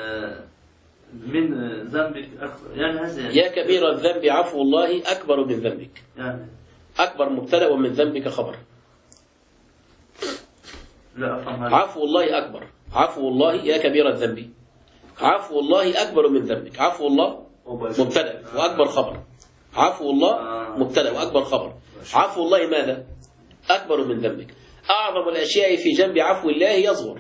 من ذنبك أكبر، يعني هذا يا كبير الذنب عفو الله أكبر من ذنبك، يعني أكبر مبتدأ ومن ذنبك خبر. لا أفهم. عفو الله أكبر، عفو الله يا كبير الذنب، عفو الله أكبر من ذنبك. عفو الله مبتدأ وأكبر خبر، عفو الله مبتدأ وأكبر خبر. عفو الله ماذا؟ أكبر من ذنبك. أعظم الأشياء في جنب عفو الله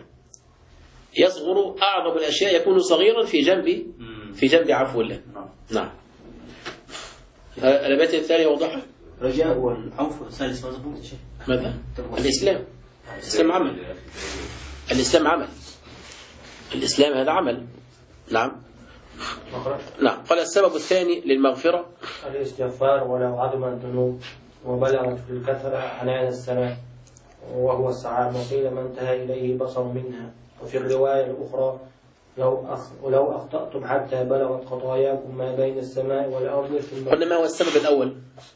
يصغر أعظم الأشياء يكون صغيرا في جنب عفو الله. نعم. البيت الثاني وضحها. رجاء والعفو الثالث مضبوط يا شيخ. ماذا؟ الإسلام عمل. الإسلام عمل. الإسلام هذا عمل. نعم. نعم. قال السبب الثاني للمغفرة الاستغفار ولو عظم الذنوب وبلغت في الكثرة عنان السماء وهو السعاد، وقيل ما انتهى إليه بصر منها. وفي الرواية الأخرى لو أخطأتم حتى بلغت خطاياكم ما بين السماء والأرض في المغفرة. قلنا ما هو السبب الأول؟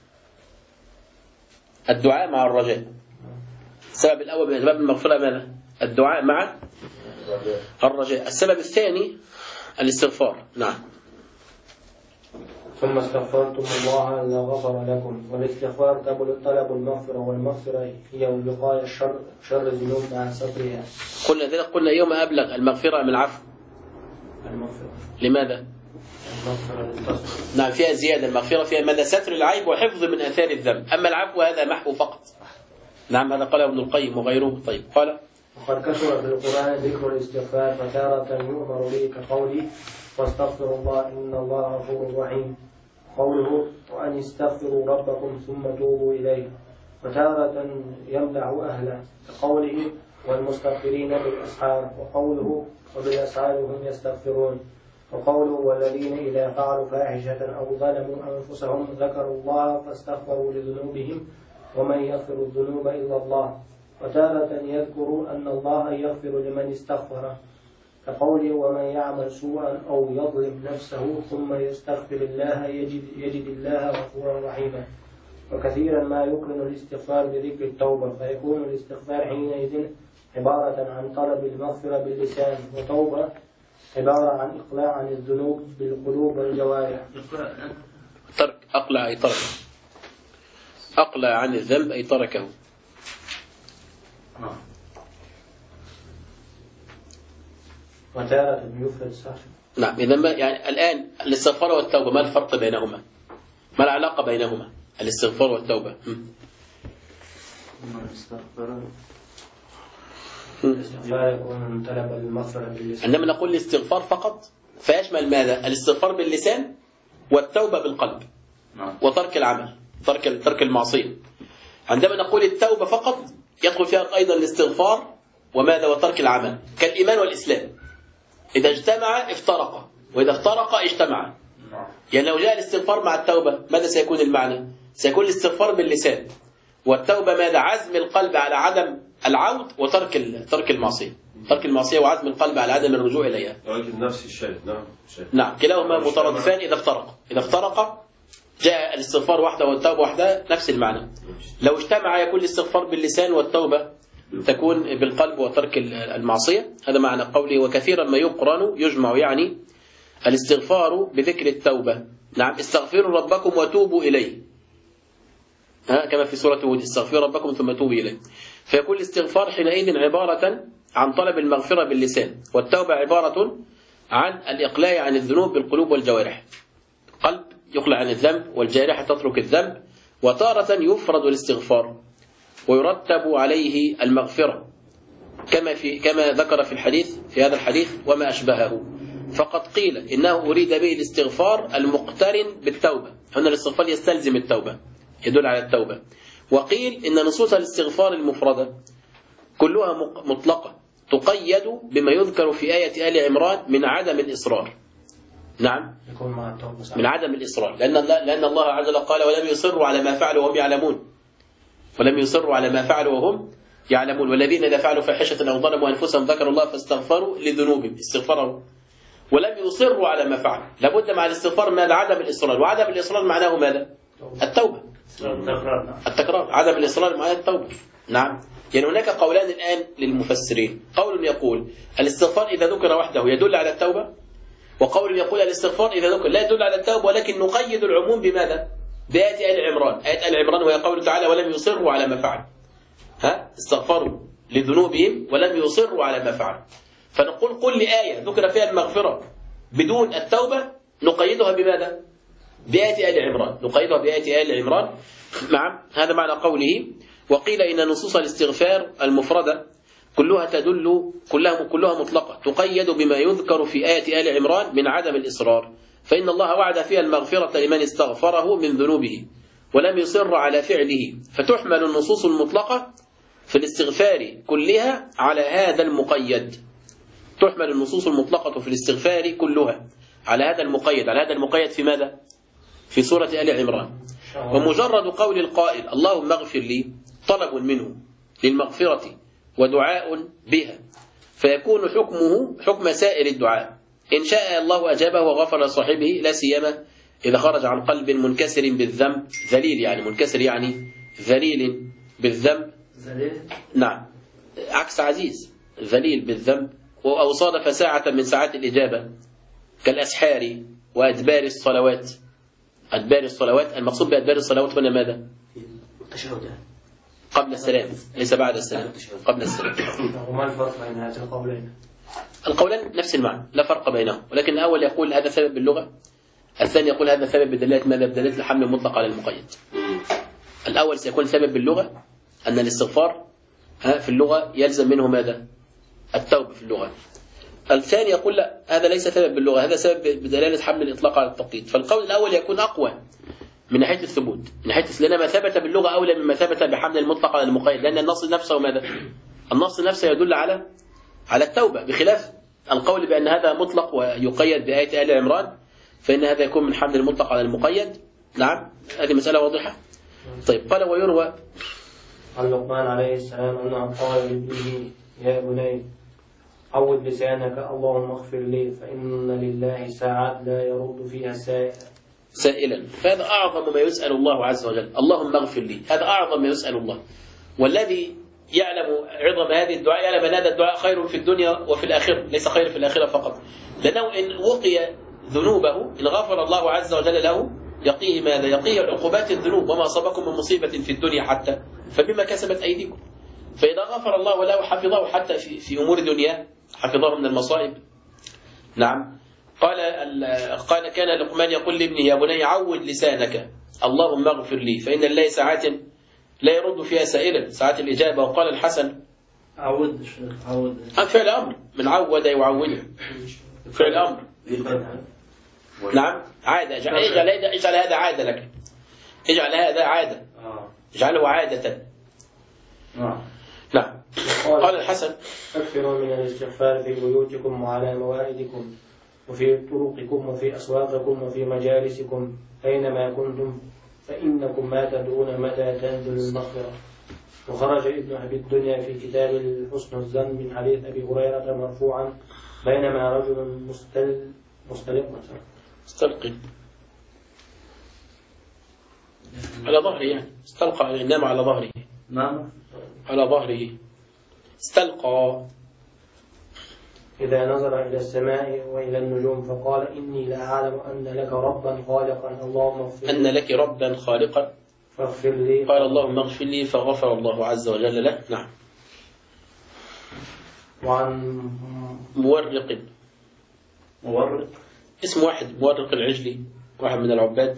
الدعاء مع الرجاء. السبب الأول من أسباب المغفرة ماذا؟ الدعاء مع الرجاء. السبب الثاني الاستغفار. نعم. ثم استغفرتم الله لغفر لكم. والاستغفار طلب المغفرة، والمغفرة هي وقاية شر الذنوب مع سترها. قلنا يوم أبلغ المغفرة من العفو. المغفرة لماذا؟ المغفرة للتصف. نعم، فيها زيادة. المغفرة فيها ماذا؟ ستر العيب وحفظ من آثار الذنب. أما العفو هذا محو فقط. نعم، هذا قاله ابن القيم وغيره. طيب قال وقد كثر في القرآن ذكر الاستغفار، فتارة يؤمر به كقوله واستغفروا الله إن الله غفور رحيم، قوله وأن استغفروا ربكم ثم توبوا إليه، وتارة يمدح أهله كقوله والمستغفرين بالأسحار، وقوله وبالأسحار هم يستغفرون، وقوله والذين إذا فعلوا فاحشة أو ظلموا أنفسهم ذكروا الله فاستغفروا لذنوبهم ومن يغفر الذنوب إلا الله، وتارة يذكر أن الله يغفر لمن استغفر كقوله ومن يعمل سوءا أو يظلم نفسه ثم يستغفر الله يجد الله غفورا رحيما. وكثيرا ما يقرن الاستغفار بذكر التوبة، فيكون الاستغفار حينئذ عبارة عن طلب المغفرة باللسان، وتوبة عبارة عن إقلاع عن الذنوب بالقلوب والجوارح. أقلع عن الذنب أي تركه. وتارة يفرد صح. نعم. إذا ما يعني الآن الاستغفار والتوبة ما الفرق بينهما؟ ما العلاقة بينهما الاستغفار والتوبة؟ عندما نقول الاستغفار فقط فيشمل ماذا؟ الاستغفار باللسان والتوبة بالقلب وترك العمل، ترك المعصية. عندما نقول التوبة فقط يدخل فيها أيضا الاستغفار وماذا؟ وترك العمل، كالإيمان والإسلام. إذا اجتمع افترق، وإذا افترق اجتمع. يعني لو جاء الاستغفار مع التوبة ماذا سيكون المعنى؟ سيكون الاستغفار باللسان، والتوبة ماذا؟ عزم القلب على عدم العود وترك المعصية، ترك المعصية وعزم القلب على عدم الرجوع إليها. نفس الشيء. نعم، كلاهما مترادفان إذا افترق جاء الاستغفار وحده والتوبة وحده، نفس المعنى. لو اجتمع يكون الاستغفار باللسان والتوبة تكون بالقلب وترك المعصية. هذا معنى قوله وكثيرا ما يقرن يجمع، يعني الاستغفار بذكر التوبة. نعم، استغفروا ربكم وتوبوا إليه، كما في سورة هود استغفروا ربكم ثم توبوا إليه. فيكون الاستغفار حينئذ عبارة عن طلب المغفرة باللسان، والتوبة عبارة عن الإقلاع عن الذنوب بالقلوب والجوارح. قلب يقلع عن الذنب والجارحة تترك الذنب. وتارة يفرد الاستغفار ويرتب عليه المغفرة كما ذكر في الحديث في هذا الحديث وما أشبهه. فقد قيل إنه أريد به الاستغفار المقترن بالتوبة، هنا الاستغفار يستلزم التوبة يدل على التوبة. وقيل إن نصوص الاستغفار المفردة كلها مطلقة تقيد بما يذكر في آية آل عمران من عدم الإصرار. نعم، من عدم الإصرار، لأن الله عز وجل قال ولم يصروا على ما فعلوا وهم يعلمون، ولم يصروا على ما فعلوا وهم يعلمون. والذين إذا فعلوا فاحشة أو ظلموا أنفسهم ذكروا الله فاستغفروا لذنوبهم، استغفروا ولم يصروا على ما فعلوا. لابد مع الاستغفار من عدم الإصرار، وعدم الإصرار معناه ماذا؟ التوبة، التكرار. عدم الإصرار معناه التوبة. نعم، يعني هناك قولان الآن للمفسرين، قول يقول الاستغفار إذا ذكر وحده يدل على التوبة، وقول يقول الاستغفار إذا ذكر لا يدل على التوبة، ولكن نقيد العموم بماذا؟ بآية آل عمران. آية آل عمران وهي قوله تعالى ولم يصروا على ما فعلوا، استغفروا لذنوبهم ولم يصروا على ما فعلوا. فنقول كل آية ذكر فيها المغفرة بدون التوبة نقيدها بماذا؟ بآية آل عمران، نقيدها بآية آل عمران. نعم، هذا معنى قوله. وقيل إن نصوص الاستغفار المفردة كلها مطلقة تقيد بما يذكر في آية آل عمران من عدم الإصرار، فإن الله وعد فيها المغفرة لمن استغفره من ذنوبه ولم يصر على فعله، فتحمل النصوص المطلقة في الاستغفار كلها على هذا المقيد. تحمل النصوص المطلقة في الاستغفار كلها على هذا المقيد. على هذا المقيد في ماذا؟ في سورة آل عمران. ومجرد قول القائل اللهم اغفر لي طلب منه للمغفرة ودعاء بها، فيكون حكمه حكم سائر الدعاء. إن شاء الله أجابه وغفر لصاحبه، لا سيما إذا خرج عن قلب منكسر بالذنب، ذليل يعني منكسر يعني ذليل بالذنب. نعم، عكس عزيز، ذليل بالذنب. أو صادف ساعة من ساعات الإجابة كالأسحار وأدبار الصلوات. أدبار الصلوات، المقصود بأدبار الصلوات هنا ماذا؟ قبل السلام، ليس بعد السلام، قبل السلام. وما الفرق بين هذين القولين؟ القولان نفس المعنى، لا فرق بينهم، ولكن الأول يقول هذا سبب باللغة، الثاني يقول هذا سبب بدلالة ماذا؟ بدلالة الحمل المطلق على المقيد. الأول سيكون سبب باللغة أن الاستغفار في اللغة يلزم منه ماذا؟ التوبة في اللغة. الثاني يقول لا، هذا ليس سبب باللغة، هذا سبب بدلالة حمل الإطلاق على التقييد. فالقول الأول يكون أقوى من ناحية الثبوت، من ناحية لأن ما ثبت باللغة أولى مما ثبت بحمل المطلق على المقيد، لأن النص نفسه ماذا؟ النص نفسه يدل على التوبة، بخلاف القول بأن هذا مطلق ويقيد بآية آل عمران، فإن هذا يكون من حمل المطلق على المقيد. نعم، هذه مسألة واضحة. طيب، قال ويروى عن لقمان عليه السلام أنه قال لابنه يا بني عود لسانك اللهم اغفر لي فإن لله ساعات لا يرد فيها سائلا. فهذا أعظم ما يسأل الله عز وجل، اللهم اغفر لي، هذا أعظم ما يسأل الله. والذي يعلم عظم هذه الدعاء يعلم أن هذا الدعاء خير في الدنيا وفي الآخرة، ليس خير في الآخرة فقط، لأنه إن وقي ذنوبه، إن غفر الله عز وجل له، يقيه ماذا؟ يقيه عقوبات الذنوب، وما أصابكم من مصيبة في الدنيا حتى فبما كسبت أيديكم. فإذا غفر الله له حفظه حتى في أمور دنياه، حفظه من المصائب. نعم، قال كان لقمان يقول لابنه يا بني عود لسانك اللهم اغفر لي فإن لله ساعات لا يرد فيها سائلا، ساعات الإجابة. وقال الحسن عود فعل أمر، من عود يعوده، فعل أمر. نعم، عادة. اجعل هذا عادة لك، اجعل هذا عادة، اجعله عادة. نعم. قال الحسن أكثروا من الاستغفار في بيوتكم وعلى موائدكم وفي طرقكم وفي أسواقكم وفي مجالسكم أينما كنتم فإنكم ما تدرون متى تنزل المغفرة. وخرج ابن أبي الدنيا في كتاب حسن الظن من حديث أبي هريرة مرفوعا بينما رجل مستلقي على ظهره، يعني استلقى، نام على ظهره. نعم، على ظهره استلقى. إذا نظر إلى السماء وإلى النجوم فقال إني لأعلم أن لك ربا خالقا اللهم اغفر لي. أن لك ربا خالقا فاغفر لي. قال اللهم اغفر لي فغفر الله عز وجل له. نعم. وعن مورق اسم واحد، مورق العجل واحد من العباد.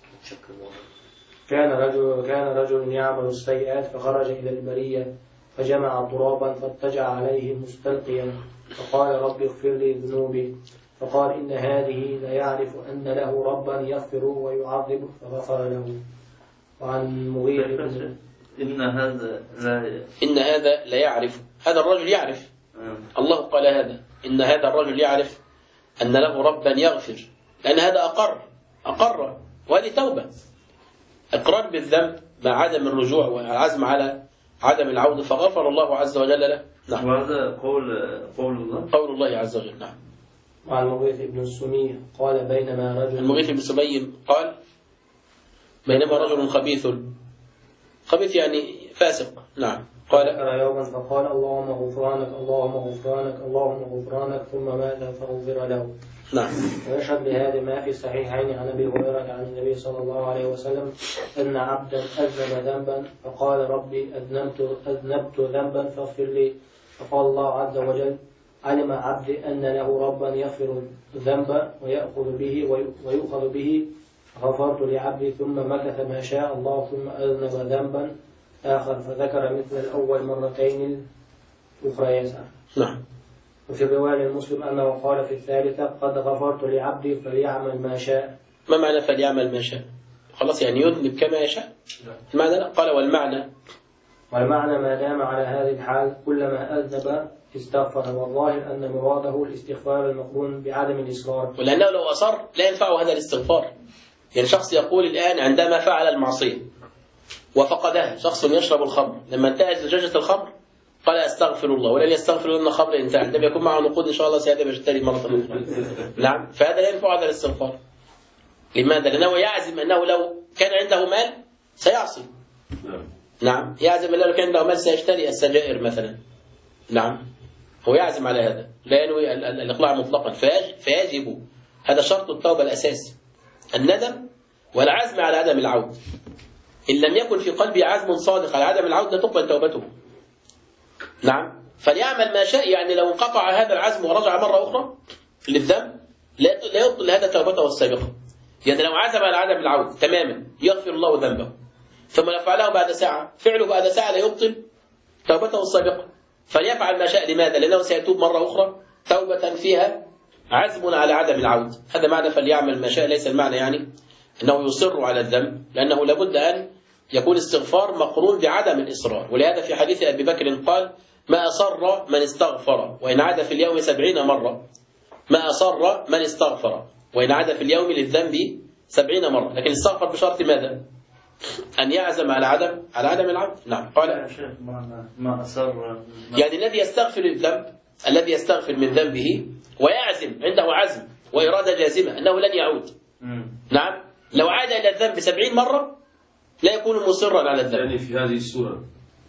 كان رجل يعمل السيئات فخرج إلى البرية فجمع ترابا فاتجع عليه مستلقيا فقال رب اغفر لي ذنوبي فقال إن هذه ليعرف أن له ربا يغفر ويعذب فغفر له. وعن مغير إن هذا لا يعرف، هذا الرجل يعرف، الله قال هذا إن هذا الرجل يعرف أن له ربا يغفر، لأن هذا أقر وهذه توبة، إقرار بالذنب مع عدم الرجوع والعزم على عدم العودة فغفر الله عز وجل له. نعم. وهذا قول الله عز وجل. نعم. وعن المغيث بن السمي قال بينما رجل المغيث بن السمي قال بينما رجل خبيث يعني فاسق. نعم. قال يوما فقال اللهم غفرانك اللهم غفرانك اللهم غفرانك ثم مات فغفر له. نعم. ويشهد لهذا ما في الصحيحين عن ابي هريره عن النبي صلى الله عليه وسلم ان عبدا اذنب ذنبا فقال ربي اذنبت ذنبا فاغفر لي فقال الله عز وجل علم عبدي ان له ربا يغفر الذنب ويؤخذ به غفرت لعبدي ثم مكث ما شاء الله ثم اذنب ذنبا آخر فذكر مثل الأول مرتين الأخرى يسعى. نعم. وفي رواية المسلم أنه قال في الثالثة قد غفرت لعبدي فليعمل ما شاء. ما معنى فليعمل ما شاء؟ خلاص يعني يذنب كما يشاء. المعنى لا. قال والمعنى ما دام على هذه الحال كلما أذنب استغفر والظاهر أن مراده الاستغفار المقرون بعدم الإصرار. ولأنه لو أصر لا ينفعه هذا الاستغفار. يعني شخص يقول الآن عندما فعل المعصية وفقدها، شخص يشرب الخمر لما انتهت زجاجة الخمر قال استغفر الله ولن يستغفر لنا خمر انتهى، عندما يكون معه نقود ان شاء الله سيذهب يشتري مرة أخرى. نعم. فهذا لا ينفع هذا الاستغفار. لماذا؟ لأنه يعزم أنه لو كان عنده مال سيعصي. نعم. يعزم أنه لو كان عنده مال سيشتري السجائر مثلا. نعم. هو يعزم على هذا لا ينوي الإقلاع مطلقا فيجب هذا شرط التوبة الأساسي الندم والعزم على عدم العودة. إن لم يكن في قلبي عزم صادق على عدم العودة تقبل توبته. نعم. فليعمل ما شاء، يعني لو انقطع هذا العزم ورجع مرة أخرى للذنب لا يبطل هذا توبته السابقة. يعني لو عزم على عدم العودة تماما يغفر الله ذنبه، ثم لو فعله بعد ساعة فعله بعد ساعة لا يبطل توبته السابقة. فليفعل ما شاء. لماذا؟ لأنه سيتوب مرة أخرى توبة فيها عزم على عدم العودة. هذا معنى فليعمل ما شاء. ليس المعنى يعني أنه يصر على الذنب، لأنه لابد أن يكون استغفار مقرون بعدم الإصرار. ولهذا في حديث أبي بكر قال ما أصر من استغفر وإن عاد في اليوم 70 مرة. ما أصر من استغفر وإن عاد في اليوم للذنب 70 مرة. لكن استغفر بشرط ماذا؟ أن يعزم على عدم العودة. نعم. قال ما أصر يعني الذي يستغفر الذنب، الذي يستغفر من ذنبه ويعزم، عنده عزم وإرادة جازمة أنه لن يعود. نعم. لو عاد إلى الذنب 70 مرة لا يكون مصرا على الذنب. يعني في هذه السورة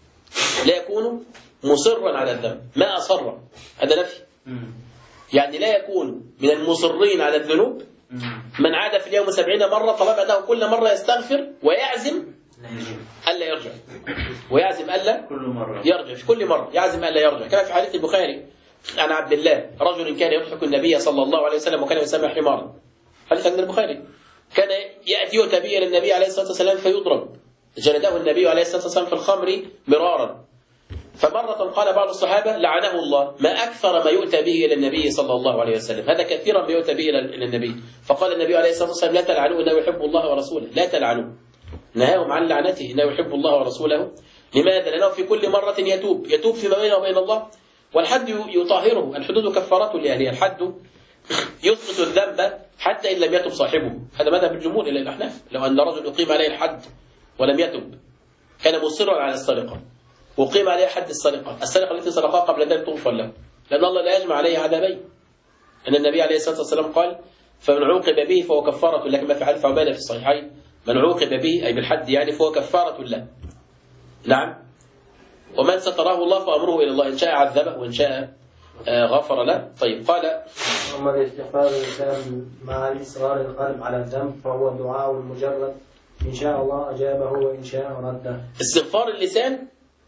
لا يكون مصرا على الذنب. ما أصر هذا نفي. يعني لا يكون من المصرين على الذنوب من عاد في اليوم 70 مرة طالما أنه كل مرة يستغفر ويعزم ألا يرجع، ويعزم ألا يرجع في كل مرة، يعزم ألا يرجع. كما في حديث البخاري عن عبد الله رجل كان يضحك النبي صلى الله عليه وسلم وكان يسمى حمارا. حديث عند البخاري. كان يأتي يؤتى به إلى النبي عليه الصلاة والسلام فيضرب. جلده النبي عليه الصلاة والسلام في الخمر مرارا. فمرة قال بعض الصحابة لعنه الله ما أكثر ما يؤتى به إلى النبي صلى الله عليه وسلم، هذا كثيرا ما يؤتى به إلى النبي. فقال النبي عليه الصلاة والسلام لا تلعنوه إنه يحب الله ورسوله. لا تلعنوه، نهاهم عن لعنته إنه يحب الله ورسوله. لماذا؟ لأنه في كل مرة يتوب فيما بينه وبين الله، والحد يطهره. الحدود كفارة لأهلها. الحد يسقط الذنب حتى إن لم يتب صاحبه. هذا مذهب الجمهور إلى الأحناف. لو أن رجل أقيم عليه الحد ولم يتب كان مصرا على السرقة وقيم عليه حد السرقة التي سرقها قبل ذلك تغفر له، لأن الله لا يجمع عليه عذابين. أن النبي عليه الصلاة والسلام قال فمن عوقب به فهو كفارة له، كما في حديث عبادة في الصحيحين من عوقب به أي بالحد يعني فهو كفارة له. نعم. ومن ستراه الله فأمره إلى الله، إن شاء عذبه وإن شاء غفر له. طيب. قال أما الاستغفار الإنسان مع الإصرار القلب على الذنب فهو دعاء المجرد إن شاء الله أجابه وإن شاء رده. استغفار اللسان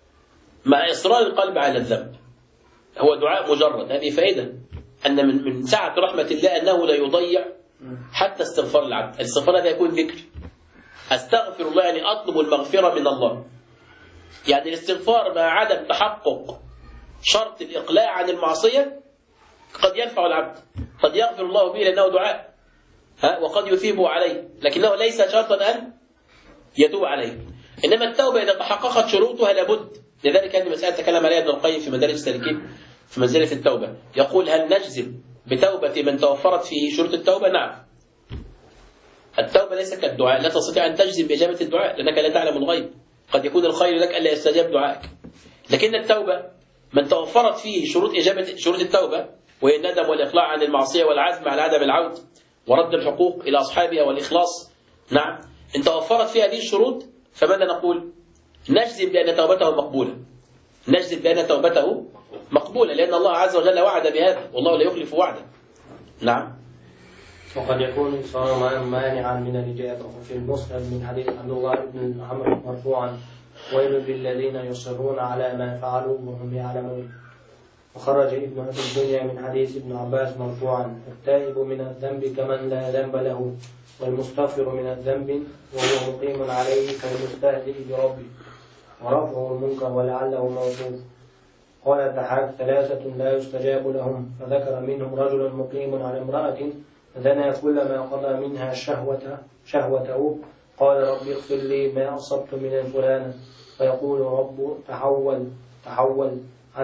مع إصرار القلب على الذنب هو دعاء مجرد. هذه فائدة أن من سعة رحمة الله أنه لا يضيع حتى استغفار العبد. الاستغفار هذا يكون ذكر. أستغفر الله يعني أطلب المغفرة من الله. يعني الاستغفار مع عدم تحقق شرط الإقلاع عن المعصية قد ينفع العبد، قد يغفر الله به لأنه دعاء، وقد يثيبه عليه، لكنه ليس شرطا أن يتوب عليه. إنما التوبة إذا تحققت شروطها لابد. لذلك هذه مسألة تكلم عليها ابن القيم في مدارج السالكين في منزلة التوبة. يقول: هل نجزم بتوبة من توفرت فيه شروط التوبة؟ نعم. التوبة ليس كالدعاء، لا تستطيع أن تجزم بإجابة الدعاء لأنك لا تعلم الغيب، قد يكون الخير لك ألا يستجاب دعائك. لكن التوبة من توفرت فيه شروط التوبة، وهي الندم والإقلاع عن المعصية والعزم على عدم العود ورد الحقوق إلى أصحابها والإخلاص. نعم، إن توفرت فيها هذه الشروط فماذا نقول؟ نجزم بأن توبته مقبولة. نجزم بأن توبته مقبولة لأن الله عز وجل وعد بهذا، والله لا يخلف وعده. نعم. وقد يكون صار مانعا من الإجابة. وفي المسند من حديث عبد الله بن عمرو مرفوعا: ويل للذين يصرون على ما فعلوا وهم يعلمون. وخرج ابن أبي الدنيا من حديث ابن عباس مرفوعا: التائب من الذنب كمن لا ذنب له، والمستغفر من الذنب وهو مقيم عليه كالمستهزئ بربه. ورفعه المنكر ولعله موصوف. قال الضحاك: ثلاثة لا يستجاب لهم، فذكر منهم رجل مقيم على امرأة زنى كلما قضى منها شهوته قال: رب اغفر لي ما أصبت من الفلانة، فيقول رب تحول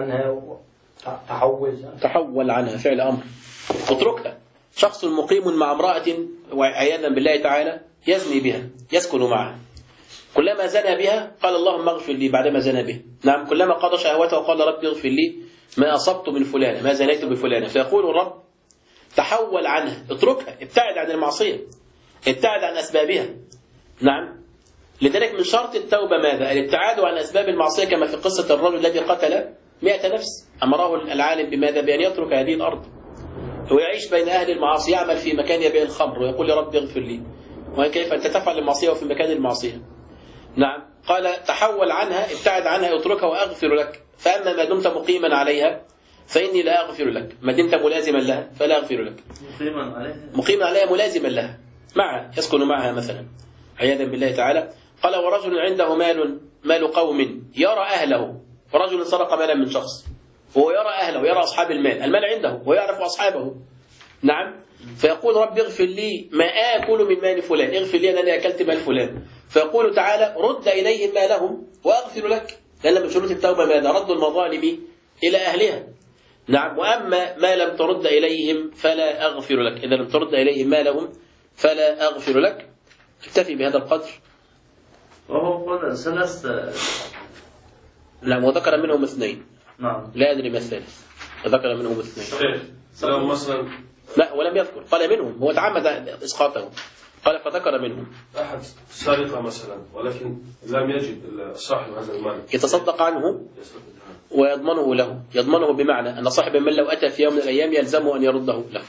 عنها فعل أمر، اتركها. شخص مقيم مع امرأة وعياذا بالله تعالى يزني بها، يسكن معها، كلما زنى بها قال اللهم اغفر لي بعدما زنى به. نعم، كلما قضى شهوته قال رب اغفر لي ما أصبت من فلانة، ما زنيت بفلانة، فيقول الرب تحول عنها، اتركها، ابتعد عن المعصية، ابتعد عن أسبابها. نعم، لذلك من شرط التوبة ماذا؟ الابتعاد عن أسباب المعصية، كما في قصة الرجل الذي قتل 100 نفس، أمره العالم بماذا؟ بأن يترك هذه الأرض ويعيش بين أهل المعاصي، يعمل في مكان يبيع الخمر ويقول يا رب اغفر لي. وكيف أنت تفعل المعصية وفي مكان المعصية؟ نعم، قال تحول عنها، ابتعد عنها، اتركها وأغفر لك. فأما ما دمت مقيما عليها فإني لا أغفر لك، ما دمت ملازما لها فلا أغفر لك. مقيما عليها ملازما لها، معها، يسكن معها مثلا عياذا بالله تعالى. قال ورجل عنده مال قوم يرى أهله، ورجل سرق مالا من شخص وهو يرى أهله، يرى أصحاب المال عنده ويعرف أصحابه. نعم، فيقول رب اغفر لي ما آكل من مال فلان، اغفر لي أنني أكلت مال فلان. فيقول تعالى رد إليهم مالهم وأغفر لك، لأن من شروط التوبة ماذا؟ رد المظالم إلى أهلها. نعم، وأما ما لم ترد إليهم فلا أغفر لك، إذا لم ترد إليهم مالهم فلا أغفر لك. اكتفي بهذا القدر. وهو قال ثلاث. نعم، وذكر منهم 2. نعم، لا أدري ما الثالث، وذكر منهم 2. مثلا لا، ولم يذكر، قال منهم، هو تعمد إسقاطه، قال فذكر منهم. أحد سرق مثلا ولكن لم يجد صاحب هذا المال، يتصدق عنه ويضمنه له. يضمنه بمعنى أن صاحب المال لو أتى في يوم من الأيام يلزمه أن يرده له.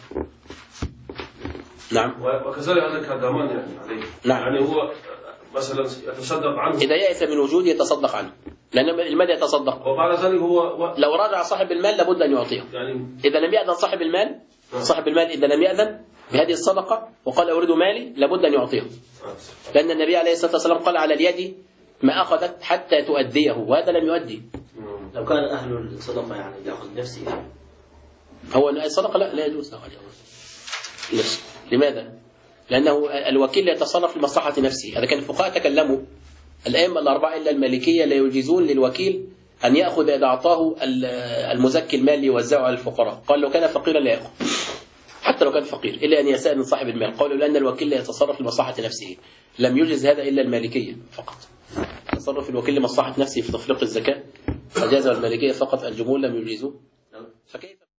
نعم، وكذلك هذا كضمان يعني عليه. نعم، يعني هو مثلا يتصدق عنه، إذا يأس من وجود يتصدق عنه، لأن المال يتصدق، وبعد ذلك هو لو رجع صاحب المال لابد أن يعطيه. يعني إذا لم يأذن صاحب المال إذا لم يأذن بهذه الصدقة وقال أريد مالي لابد أن يعطيه، لأن النبي عليه الصلاة والسلام قال على اليد ما أخذت حتى تؤديه، وهذا لم يؤدي. لو كان أهل الصدقة يعني يأخذ نفسه، هو الصدقة لا يجوز له. لماذا؟ لأنه الوكيل يتصرف لمصلحة نفسه. هذا كان الفقهاء تكلموا، الأئمة الأربعة إلا المالكية لا يجيزون للوكيل أن يأخذ إذا أعطاه المزكي المال ليوزعه على الفقراء. قال لو كان فقيرا لا يأخذ، حتى لو كان فقير، إلا أن يسأل من صاحب المال. قالوا لأن الوكيل لا يتصرف لمصلحة نفسه، لم يجز هذا إلا المالكية فقط. تصرف الوكيل لمصلحة نفسه في تفريق الزكاة فجازه المالكية فقط، الجمهور لم يجيزوه. فكيف